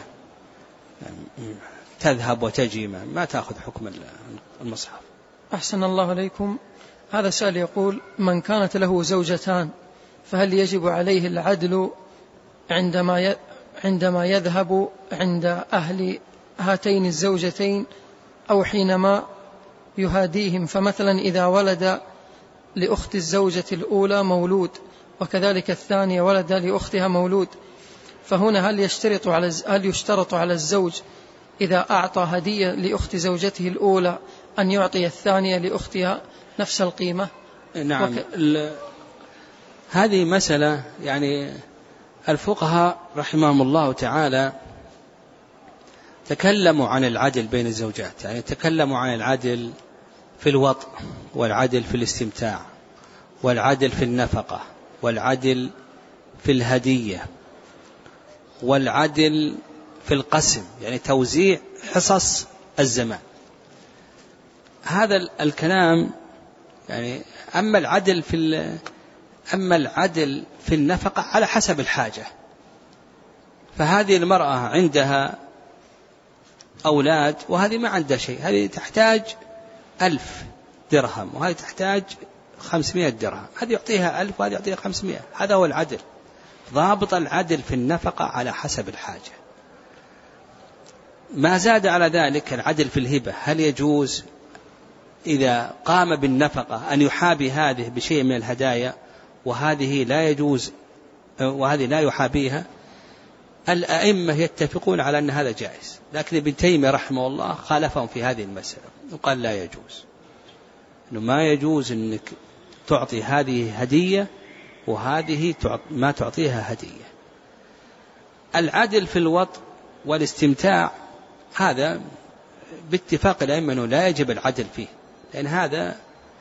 تذهب وتجي، ما تأخذ حكم المصحف. أحسن الله عليكم. هذا سؤال يقول: من كانت له زوجتان فهل يجب عليه العدل عندما عندما يذهب عند أهل هاتين الزوجتين أو حينما يهاديهم؟ فمثلا إذا ولد لأخت الزوجة الأولى مولود وكذلك الثانية ولد لأختها مولود، فهنا هل يشترط على هل يشترط على الزوج إذا أعطى هدية لأخت زوجته الأولى أن يعطي الثانية لأختها نفس القيمة؟ نعم. وك... هذه مسألة يعني الفقهاء رحمهم الله تعالى تكلموا عن العدل بين الزوجات، يعني تكلموا عن العدل في الوطء، والعدل في الاستمتاع، والعدل في النفقة، والعدل في الهدية، والعدل في القسم، يعني توزيع حصص الزمان. هذا الكلام يعني أما العدل في أما العدل في النفقة على حسب الحاجة، فهذه المرأة عندها أولاد وهذه ما عندها شيء، هذه تحتاج ألف درهم وهذه تحتاج خمسمائة درهم، هذه يعطيها ألف وهذه يعطيها خمسمائة. هذا هو العدل، ضابط العدل في النفقة على حسب الحاجة. ما زاد على ذلك العدل في الهبة، هل يجوز إذا قام بالنفقة أن يحابي هذه بشيء من الهدايا وهذه لا يجوز وهذه لا يحابيها؟ الأئمة يتفقون على أن هذا جائز، لكن ابن تيمية رحمه الله خالفهم في هذه المسألة وقال لا يجوز، إنه ما يجوز أنك تعطي هذه هدية وهذه ما تعطيها هدية. العدل في الوطء والاستمتاع هذا باتفاق الأئمة أنه لا يجب العدل فيه، لأن هذا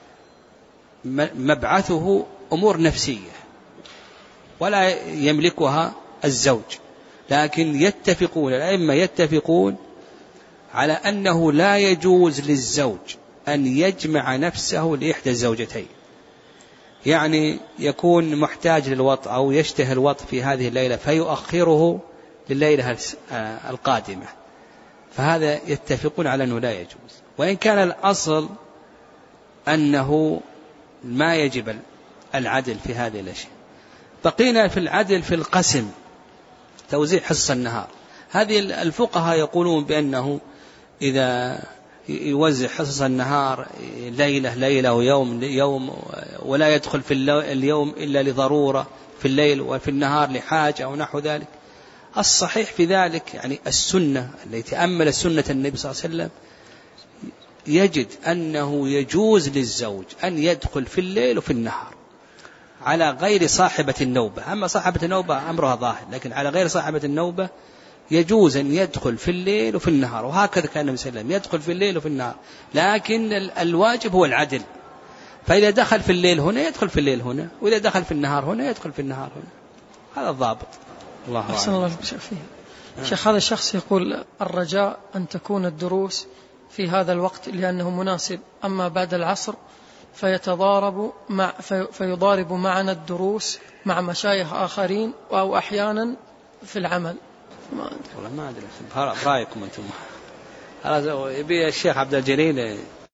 مبعثه أمور نفسية ولا يملكها الزوج، لكن يتفقون الأئمة يتفقون على أنه لا يجوز للزوج أن يجمع نفسه لإحدى الزوجتين، يعني يكون محتاج للوطء أو يشتهي الوطء في هذه الليلة فيؤخره لليلة القادمة، فهذا يتفقون على أنه لا يجوز. وإن كان الأصل أنه ما يجب العدل في هذه الأشياء. بقينا في العدل في القسم، توزيع حصة النهار. هذه الفقهاء يقولون بأنه إذا يوزع حصص النهار ليلة ليلة ويوم يوم، ولا يدخل في اليوم إلا لضرورة، في الليل وفي النهار لحاجة أو نحو ذلك. الصحيح في ذلك يعني السنة التي تأمل السنة النبي صلى الله عليه وسلم يجد أنه يجوز للزوج أن يدخل في الليل وفي النهار على غير صاحبة النوبة. أما صاحبة النوبة أمرها ظاهر، لكن على غير صاحبة النوبة يجوز أن يدخل في الليل وفي النهار، وهكذا كان النبي صلى الله عليه وسلم يدخل في الليل وفي النهار، لكن الواجب هو العدل. فإذا دخل في الليل هنا يدخل في الليل هنا، وإذا دخل في النهار هنا يدخل في النهار هنا، هذا الضابط. الله أعلم. أحسن الله فيه. شيخ، هذا الشخص يقول الرجاء أن تكون الدروس في هذا الوقت لأنه مناسب، أما بعد العصر فيتضارب مع في فيضارب معنا الدروس مع مشايخ آخرين أو أحيانا في العمل. ما أدري، ما أدري برأيكم أنتم. هذا يبي الشيخ عبد الجليل